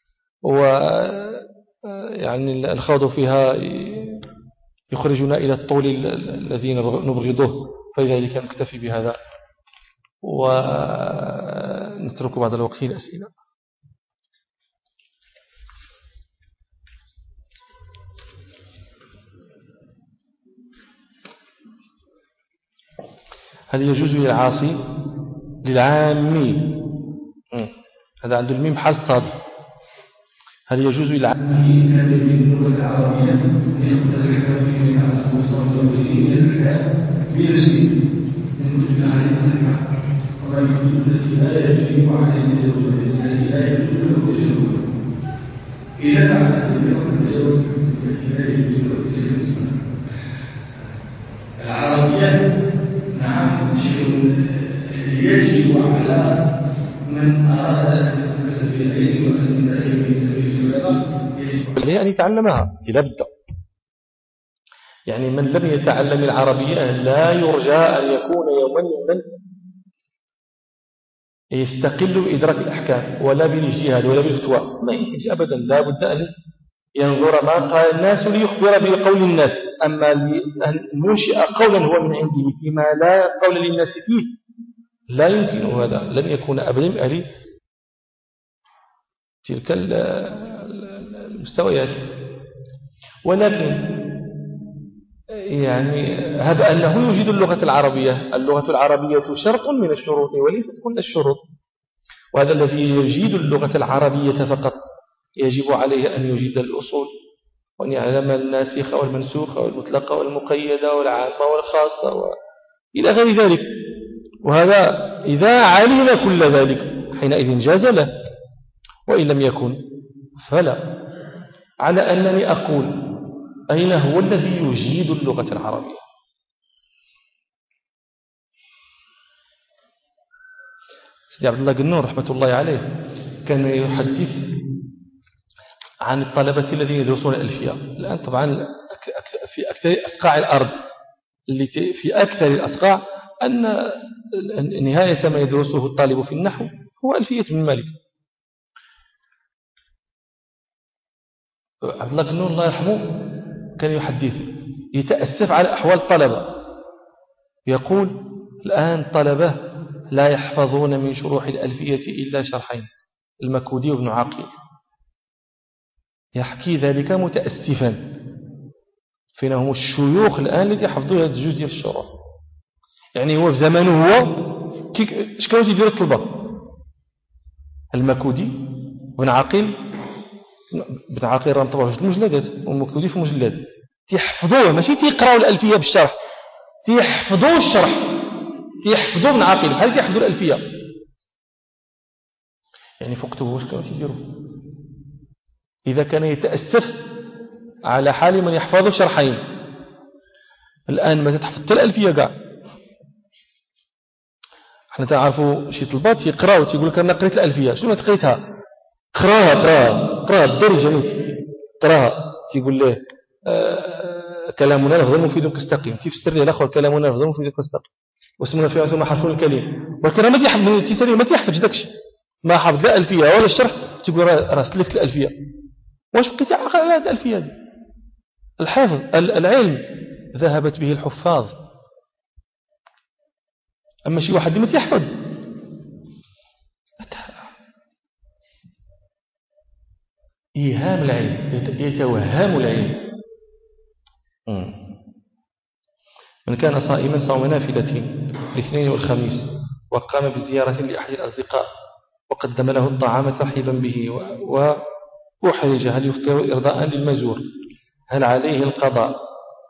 ويعني الخوض فيها يخرجنا إلى الطول الذي نبغضه، فلذلك نكتفي بهذا ونترك بعض الوقت للأسئلة. هل يجوز للعاصي للعامي، هذا عنده الميم حال الصاد، هل يجوز للعامي العربية؟ نعم، يجب على من أراد أن يتخذ سبيل العلم وأن يتخذ في سبيل الرضا يجب أن يتعلمها لابد. يعني من لم يتعلم العربية لا يرجى أن يكون يوما من يستقل بإدراك الأحكام ولا بالاجتهاد ولا بالفتوى، ما يمكنش أبدا. لا بد أن ينظر ما قال الناس ليخبر بقول الناس، أما أن ننشئ قولا هو من عنده فيما لا قول للناس فيه لا يمكن، هذا لن يكون أبدا من أهل تلك المستويات. ولكن يعني هب أنه يوجد اللغة العربية، اللغة العربية شرط من الشروط وليست كل الشروط، وهذا الذي يجيد اللغة العربية فقط يجب عليه أن يجيد الأصول وأن يعلم الناسخ والمنسوخ والمطلقة والمقيدة والعامة والخاصة إلى غير ذلك. وهذا إذا علم كل ذلك حينئذ جاز له، وإن لم يكن فلا. على أنني أقول أين هو الذي يجيد اللغة العربية؟ سيدي عبد الله قنون رحمة الله عليه كان يحدث عن الطلبة الذين يدرسون الألفية. الآن طبعا في أكثر أصقاع الأرض، اللي في أكثر الأصقاع أن نهاية ما يدرسه الطالب في النحو هو ألفية بن مالك. عبد الله قنون الله يرحمه كان يحدث يتأسف على أحوال الطلبة، يقول الآن طلبة لا يحفظون من شروح الألفية إلا شرحين، المكودي وابن عاقل. يحكي ذلك متأسفا، فين هم الشيوخ الآن الذي يحفظوا هذا الجزء ديال الشروح؟ يعني هو في زمانه هو شكون يديروا الطلبة؟ المكودي وابن عاقل، ابن عاقل راه طبعا في المجلدات والمكودي في المجلد، تيحفظوه ماشي تيقراوا الألفية بالشرح، تيحفظوا الشرح، تيحفظوا ابن عاقل بحال تيحفظوا الألفية. يعني فوقته واش كانوا تيديروا؟ إذا كان يتأسف على حال من يحفظ شرحين، الآن ما تتحفظ الألفية كاع. احنا تعرفوا شي طلبات يقراوا تيقول لك انا قريت الألفية، شنو قريتها؟ قراها الدرجة نيت قراها، تيقول له كلامنا لفظ مفيد كاستقيم، تفسر لي الاخر كلامنا لفظ مفيد كاستقيم واسمنا فيها ثم حرف الكلم. ولكن ما تيحفظ تيسالي ما تيحفظ داكشي، ما حفظ لا ألفية ولا الشرح، تقول راه سلفت الألفية. واش بقيتي عاقل على هذه الألفية دي؟ الحفظ العلم ذهبت به الحفاظ، أما شي واحد ما تيحفظ إيهام العلم، يتوهم العلم. من كان صائما صوم نافلة الاثنين والخميس وقام بزيارة لأحد الأصدقاء وقدم له الطعام ترحيبا به وأحرج، هل يفطر إرضاء للمزور؟ هل عليه القضاء؟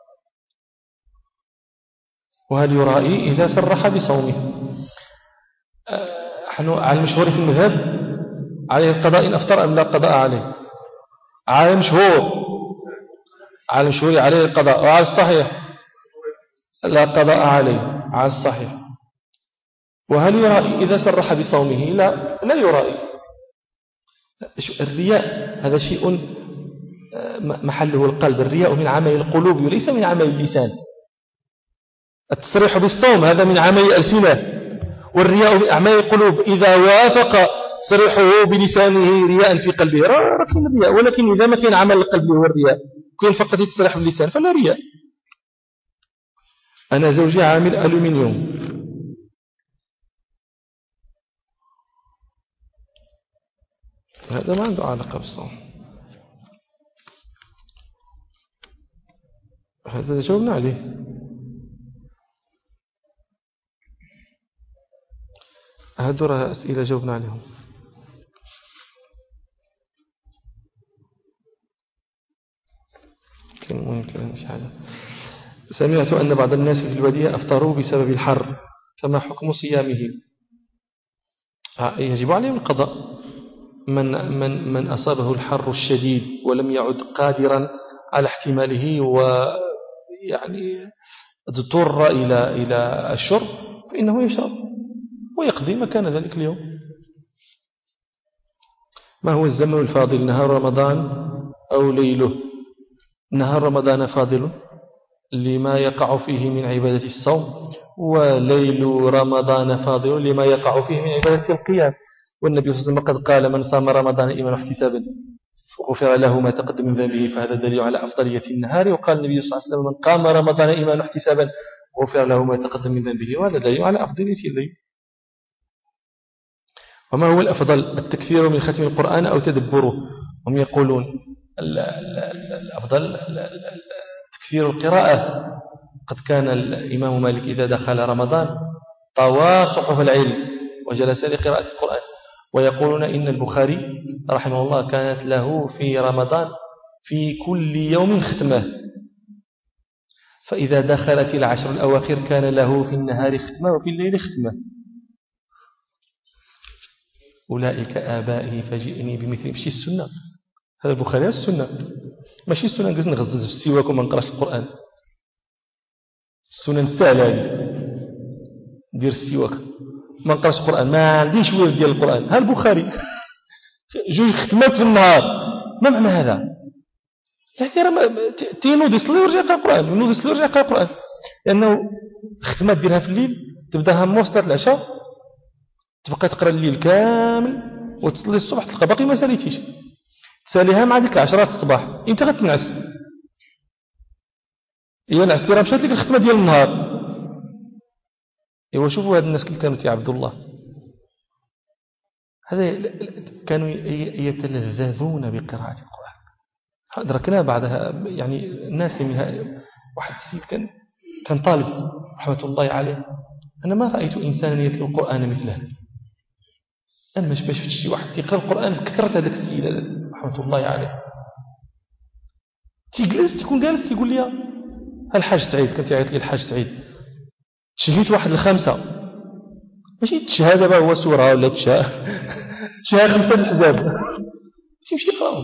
وهل يرائي إذا صرح بصومه؟ نحن على المشهور في المذهب عليه القضاء إن أفطر أم لا قضاء عليه. على المشهور عليه القضاء، وعلى الصحيح لا قضاء عليه على الصحيح. وهل يرائي إذا صرح بصومه؟ لا يرائي. الرياء هذا شيء محله القلب. الرياء من عمل القلوب وليس من عمل اللسان. التصريح بالصوم هذا من عمل الألسنة، والرياء من أعمال القلوب. إذا وافق صريحه بلسانه رياء في قلبه ركن الرياء، ولكن إذا ما كان عمل القلب هو الرياء، كان فقط يتصريح باللسان فلا رياء. أنا زوجي عامل ألومنيوم، هذا ما عنده علاقة بالصوم. هذا جاوبنا عليه. هذول أسئلة جاوبنا عليهم. سمعت أن بعض الناس في البادية أفطروا بسبب الحر، فما حكم صيامه؟ يجب عليهم القضاء. من أصابه الحر الشديد ولم يعد قادرا على احتماله ويعني اضطر إلى الشرب فإنه يشرب ويقضي مكان ذلك اليوم. ما هو الزمن الفاضل، نهار رمضان أو ليله؟ نهار رمضان فاضل لما يقع فيه من عبادة الصوم، وليل رمضان فاضل لما يقع فيه من عبادة القيام. والنبي صلى الله عليه وسلم قد قال: من صام رمضان إيمانا واحتسابا غفر له ما تقدم من ذنبه، فهذا دليل على أفضلية النهار. وقال النبي صلى الله عليه وسلم: من قام رمضان إيمانا واحتسابا غفر له ما تقدم من ذنبه، وهذا دليل على أفضلية الليل. وما هو الأفضل، التكثير من ختم القرآن أو تدبره؟ هم يقولون الأفضل تكثير القراءة. قد كان الإمام مالك إذا دخل رمضان طوى صحف العلم وجلس لقراءة القرآن. ويقولون إن البخاري رحمه الله كانت له في رمضان في كل يوم ختمة، فإذا دخلت العشر الأواخر كان له في النهار ختمة وفي الليل ختمة. أولئك آبائي فجئني بمثل. ماشي السنة، هذا البخاري السنة، ماشي السنة نجلس نغزز في السواك وما نقراش القرآن. السنة السهلة هذه، ندير السواك ما نقراش القرآن، ما عنديش ورد ديال القرآن. ها البخاري جوج ختمات في النهار، ما معنى هذا؟ يعني تينوض يصلي ويرجع يقرأ القرآن، ينوض يصلي ويرجع يقرأ القرآن، لأنه ختمات ديرها في الليل تبداها من وسط العشاء تبقى تقرأ الليل كامل وتصلي الصبح تلقى باقي ما ساليتيش، تساليها مع ديك العشرات الصباح. انت غتنعس، هي نعستي راه مشات لك الختمه ديال النهار. ايوا شوفوا هاد الناس اللي كانوا يعبدوا الله، هذا كانوا يتلذذون بقراءة القرآن. أدركنا بعدها يعني الناس منها. واحد السيد كان طالب رحمة الله عليه، أنا ما رأيت إنسانا يتلو القرآن مثله. أنا ما شفتش شي واحد يقرأ القرآن بكثرة هذاك السيد رحمة الله عليه. تيكون جالس تيقول لي الحاج سعيد، كنت يعيط لي الحاج سعيد، شهيت واحد الخمسة، ماشي تشهادة بقى هو سورة ولا تشهى 5 الحزاب تمشي يقراهم.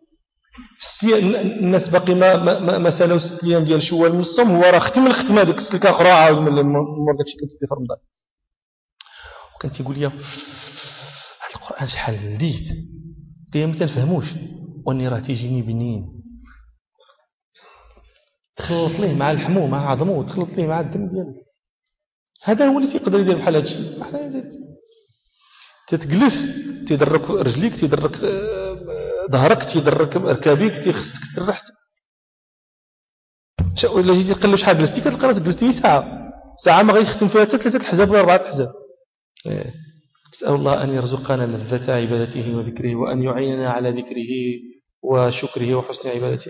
الناس باقي ما سالوا 6 أيام ديال شوال من الصوم، هو راه ختم الختمه ديك السلكه اخرى عاود من المور داكشي كنت في رمضان. وكان تيقول لي هذا القرآن شحال لذيذ، قيام ما تنفهموش واني راه تيجيني بنين، تخلط ليه مع الحمو مع عظمو، تخلط ليه مع الدم ديالو. هذا هو اللي تيقدر يدير بحال هادشي. تتجلس تيدرك رجليك، تيدرك ظهرك، تيدرك ركابيك، تيخصك تسرح. ولا جيتي تقلب شحال جلستي كتلقى راسك جلستي ساعة ما غيختم فيها حتى 3 أحزاب ولا 4 أحزاب. نسأل الله أن يرزقنا لذة عبادته وذكره، وأن يعيننا على ذكره وشكره وحسن عبادته.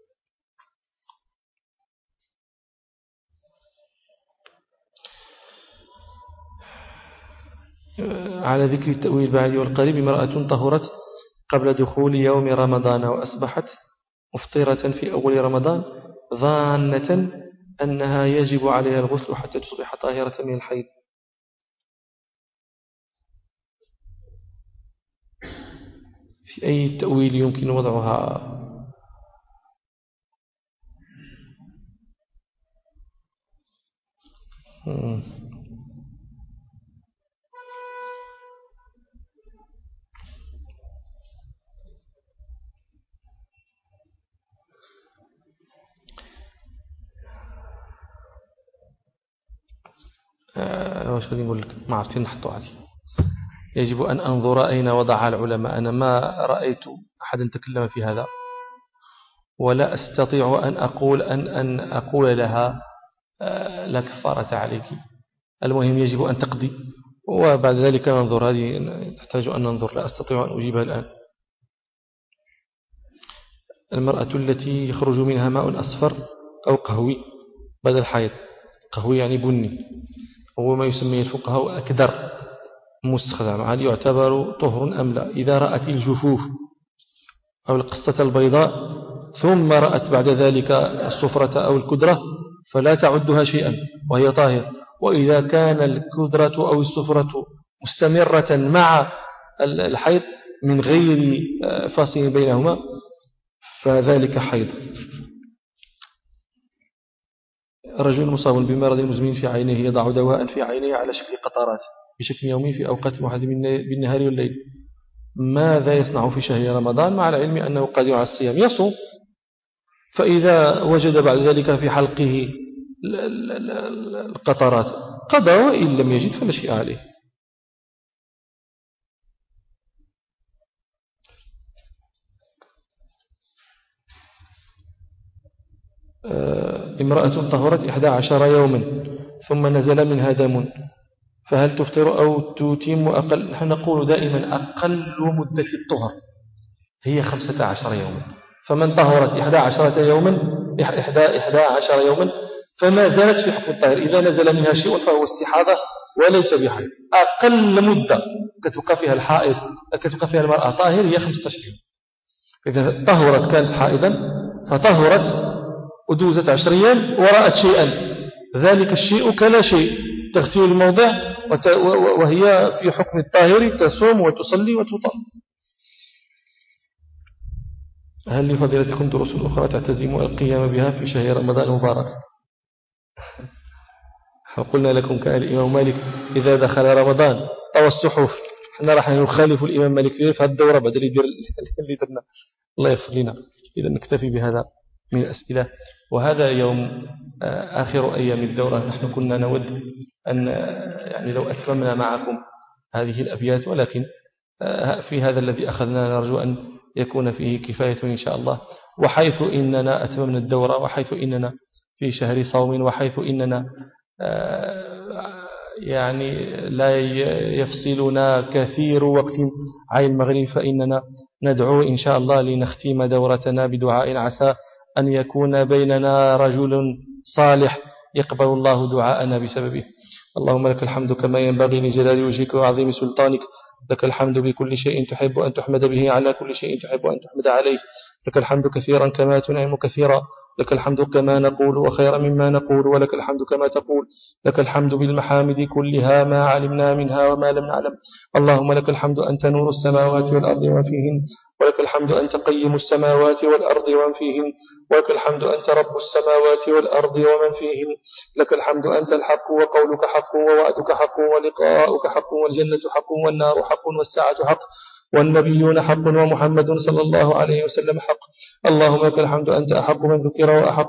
على ذكر التأويل البعيد والقريب، امرأة طهرت قبل دخول يوم رمضان وأصبحت مفطرة في أول رمضان ظانة أنها يجب عليها الغسل حتى تصبح طاهرة من الحيض. في أي تأويل يمكن وضعها؟ واش غادي نقول لك؟ ما عرفتي نحطوا هذه. يجب أن أنظر أين وضع العلماء. أنا ما رأيت أحدا تكلم في هذا، ولا أستطيع أن أقول لها لا كفارة عليك. المهم يجب أن تقضي، وبعد ذلك ننظر. هذه تحتاج أن ننظر، لا أستطيع أن أجيبها الآن. المرأة التي يخرج منها ماء أصفر أو قهوي بعد الحيض، قهوي يعني بني، هو ما يسميه الفقهاء أكدر مستخدم، هل يعتبر طهر أم لا؟ إذا رأت الجفوف أو القصة البيضاء ثم رأت بعد ذلك الصفرة أو الكدرة فلا تعدها شيئا وهي طاهر. وإذا كان الكدرة أو الصفرة مستمرة مع الحيض من غير فاصل بينهما فذلك حيض. رجل مصاب بمرض مزمن في عينيه يضع دواء في عينيه على شكل قطرات بشكل يومي في أوقات محددة بالنهار والليل، ماذا يصنع في شهر رمضان مع العلم أنه قادر على الصيام؟ يصوم، فإذا وجد بعد ذلك في حلقه القطرات قضى، وإن لم يجد فلا شيء عليه. امرأة طهرت 11 يوما ثم نزل منها دم، فهل تفطر أو تتم أقل؟ نحن نقول دائما أقل مدة الطهر هي 15 يوما، فمن طهرت 11 يوما فما زالت في حكم الطهر. إذا نزل منها شيء فهو استحاضة وليس بحيض. أقل مدة كتبقى فيها الحائض كتبقى فيها المرأة طاهر هي 15 يوم. إذا طهرت كانت حائضا فطهرت ودوزت 10 أيام ورأت شيئا، ذلك الشيء كلا شيء، تغسل الموضع وهي في حكم الطاهر، تصوم وتصلي وتطهر. هل لفضيلتكم دروس أخرى تعتزم القيام بها في شهر رمضان المبارك؟ قلنا لكم كان الإمام مالك إذا دخل رمضان طوى الصحف. احنا راح نخالف الإمام مالك في هذه الدورة بدل اللي درنا. الله يغفر لنا. إذا نكتفي بهذا من الأسئلة، وهذا يوم آخر أيام الدورة. نحن كنا نود أن يعني لو أتممنا معكم هذه الأبيات، ولكن في هذا الذي أخذنا نرجو أن يكون فيه كفاية إن شاء الله. وحيث إننا أتممنا الدورة، وحيث إننا في شهر صوم، وحيث إننا يعني لا يفصلنا كثير وقت عن المغرب، فإننا ندعو إن شاء الله لنختم دورتنا بدعاء عسى أن يكون بيننا رجل صالح يقبل الله دعاءنا بسببه. اللهم لك الحمد كما ينبغي لجلال وجهك وعظيم سلطانك، لك الحمد بكل شيء تحب أن تحمد به، على كل شيء تحب أن تحمد عليه. لك الحمد كثيرا كما تنعم كثيرا، لك الحمد كما نقول وخيرا مما نقول، ولك الحمد كما تقول. لك الحمد بالمحامد كلها ما علمنا منها وما لم نعلم. اللهم لك الحمد أنت نور السماوات والأرض ومن فيهن، ولك الحمد أنت قيم السماوات والأرض ومن فيهن، ولك الحمد أنت رب السماوات والأرض ومن فيهن. لك الحمد أنت الحق وقولك حق ووعدك حق ولقاؤك حق والجنة حق والنار حق والساعة حق والنبيون حق ومحمد صلى الله عليه وسلم حق. اللهم لك الحمد أنت أحق من ذكر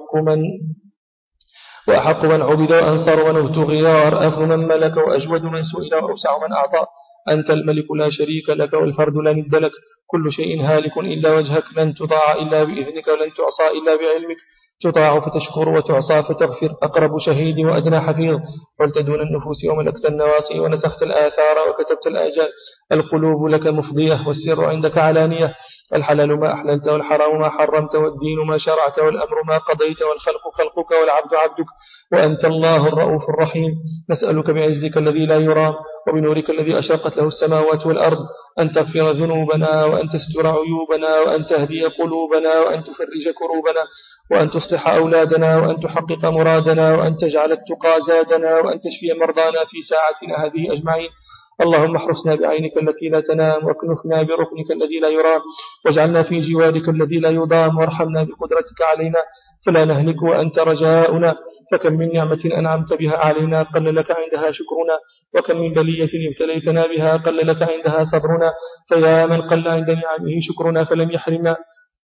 وأحق من عبد وأنصر من ابتغي وأرأف من ملك وأجود من سئل وأوسع من أعطى. أنت الملك لا شريك لك والفرد لا ند لك، كل شيء هالك إلا وجهك، لن تطاع إلا بإذنك ولن تعصى إلا بعلمك، تطاع فتشكر وتعصى فتغفر، أقرب شهيد وأدنى حفيظ، قلت دون النفوس وملكت النواصي ونسخت الآثار وكتبت الآجال. القلوب لك مفضية والسر عندك علانية، الحلال ما أحللت والحرام ما حرمت والدين ما شرعت والأمر ما قضيت والخلق خلقك والعبد عبدك، وأنت الله الرؤوف الرحيم. نسألك بعزك الذي لا يرام وبنورك الذي أشرقت له السماوات والأرض أن تغفر ذنوبنا وأن تستر عيوبنا وأن تهدي قلوبنا وأن تفرج كروبنا وأن تصلح أولادنا وأن تحقق مرادنا وأن تجعل التقى زادنا وأن تشفي مرضانا في ساعتنا هذه أجمعين. اللهم احرسنا بعينك التي لا تنام وكنفنا بركنك الذي لا يرام واجعلنا في جوارك الذي لا يضام وارحمنا بقدرتك علينا فلا نهلك وأنت رجاؤنا. فكم من نعمة أنعمت بها علينا قل لك عندها شكرنا وكم من بلية ابتليتنا بها قل لك عندها صبرنا. فيا من قل عند نعمه شكرنا فلم يحرمنا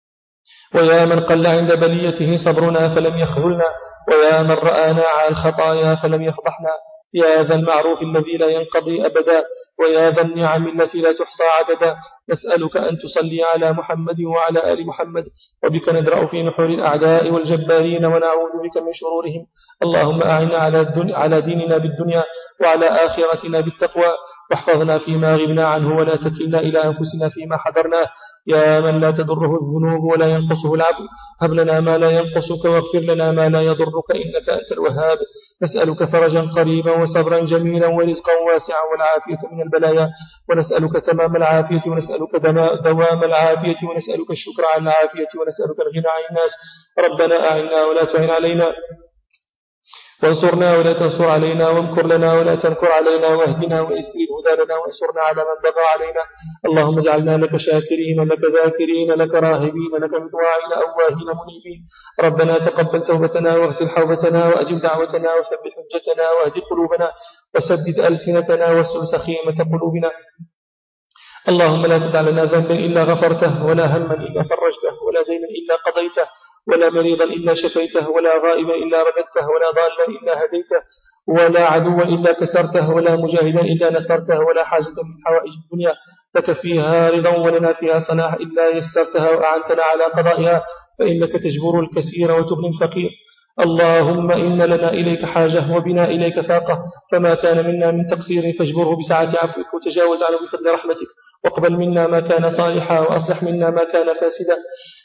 ويا من قل عند بليته صبرنا فلم يخذلنا ويا من رآنا على الخطايا فلم يفضحنا. يا ذا المعروف الذي لا ينقضي أبدا ويا ذا النعم التي لا تحصى عددا نسألك أن تصلي على محمد وعلى آل محمد وبك ندرأ في نحور الأعداء والجبارين ونعوذ بك من شرورهم. اللهم أعنا على ديننا بالدنيا وعلى آخرتنا بالتقوى واحفظنا فيما غبنا عنه ولا تكلنا إلى أنفسنا فيما حضرناه. يا من لا تضره الذنوب ولا ينقصه العبد هب لنا ما لا ينقصك واغفر لنا ما لا يضرك إنك أنت الوهاب. نسألك فرجا قريبا وصبرا جميلا ورزقا واسعا والعافية من البلايا ونسألك تمام العافية ونسألك دوام العافية ونسألك الشكر على العافية ونسألك الغنى عن الناس. ربنا أعنا ولا تعن علينا وانصرنا ولا تنصر علينا وامكر لنا ولا تنكر علينا واهدنا ويسر الهدى لنا وانصرنا على من بغى علينا. اللهم اجعلنا لك شاكرين لك ذاكرين لك راهبين لك مطواعين أواهين منيبين. ربنا تقبل توبتنا واغسل حوبتنا وأجب دعوتنا وثبت حجتنا واهد قلوبنا وسدد ألسنتنا واسل سخيمة قلوبنا. اللهم لا تدع لنا ذنبا إلا غفرته ولا هما إلا فرجته ولا دينا إلا قضيته ولا مريضا إلا شفيته ولا غائبا إلا رددته ولا ضالا إلا هديته ولا عدوا إلا كسرته ولا مجاهدا إلا نصرته ولا حاجة من حوائج الدنيا لك فيها رضا ولنا فيها صلاح إلا يسترتها وأعنتنا على قضائها فإنك تجبر الكثير وتغني الفقير. اللهم إن لنا إليك حاجة وبنا إليك فاقة فما كان منا من تقصير فاجبره بسعة عفوك وتجاوز عنه بفضل رحمتك واقبل منا ما كان صالحا وأصلح منا ما كان فاسدا.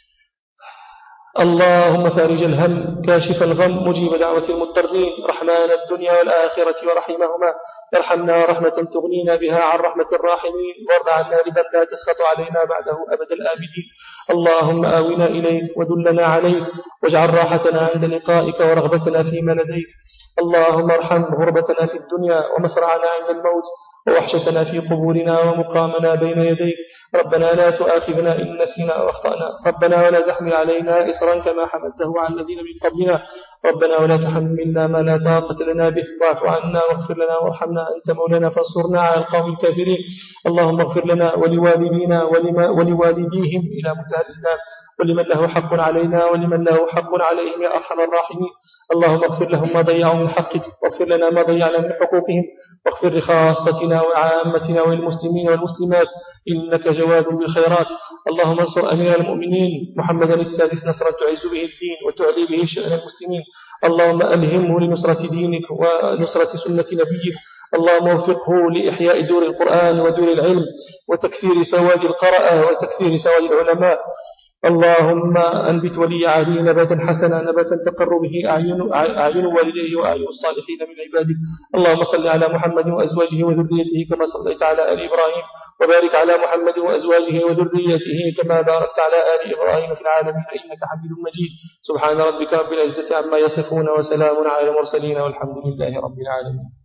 اللهم فارج الهم كاشف الغم مجيب دعوة المضطرين رحمن الدنيا والآخرة ورحمهما ارحمنا رحمة تغنينا بها عن رحمة الراحمين وارض عنا رضا لا تسخط علينا بعده أبد الآبدين. اللهم آونا إليك ودلنا عليك واجعل راحتنا عند لقائك ورغبتنا فيما لديك. اللهم ارحم غربتنا في الدنيا ومسرعنا عند الموت ووحشتنا في قبورنا ومقامنا بين يديك. ربنا لا تؤاخذنا إن نسينا أو أخطأنا ربنا ولا تحمل علينا إصرا كما حملته على الذين من قبلنا ربنا ولا تحملنا ما لا طاقة لنا به واعف عنا واغفر لنا وارحمنا أنت مولانا فانصرنا على القوم الكافرين. اللهم اغفر لنا ولوالدينا ولوالديهم إلى منتهى الإسلام ولمن له حق علينا ولمن له حق عليهم يا أرحم الراحمين. اللهم اغفر لهم ما ضيعوا من حقك واغفر لنا ما ضيعنا من حقوقهم واغفر لخاصتنا وعامتنا والمسلمين والمسلمات إنك جواد بالخيرات. اللهم انصر أمير المؤمنين محمدا السادس نصرا تعز به الدين وتعلي به شأن المسلمين. اللهم ألهمه لنصرة دينك ونصرة سنة نبيك. اللهم وفقه لإحياء دور القرآن ودور العلم وتكثير سواد القراءة وتكثير سواد العلماء. اللهم أنبت ولي عهده نباتا حسنا نباتا تقر به أعين والديه وأعين الصالحين من عبادك. اللهم صل على محمد وأزواجه وذريته كما صليت على آل إبراهيم وبارك على محمد وأزواجه وذريته كما باركت على آل إبراهيم في العالمين إنك حميد مجيد. سبحان ربك رب العزة عما يصفون وسلام على المرسلين والحمد لله رب العالمين.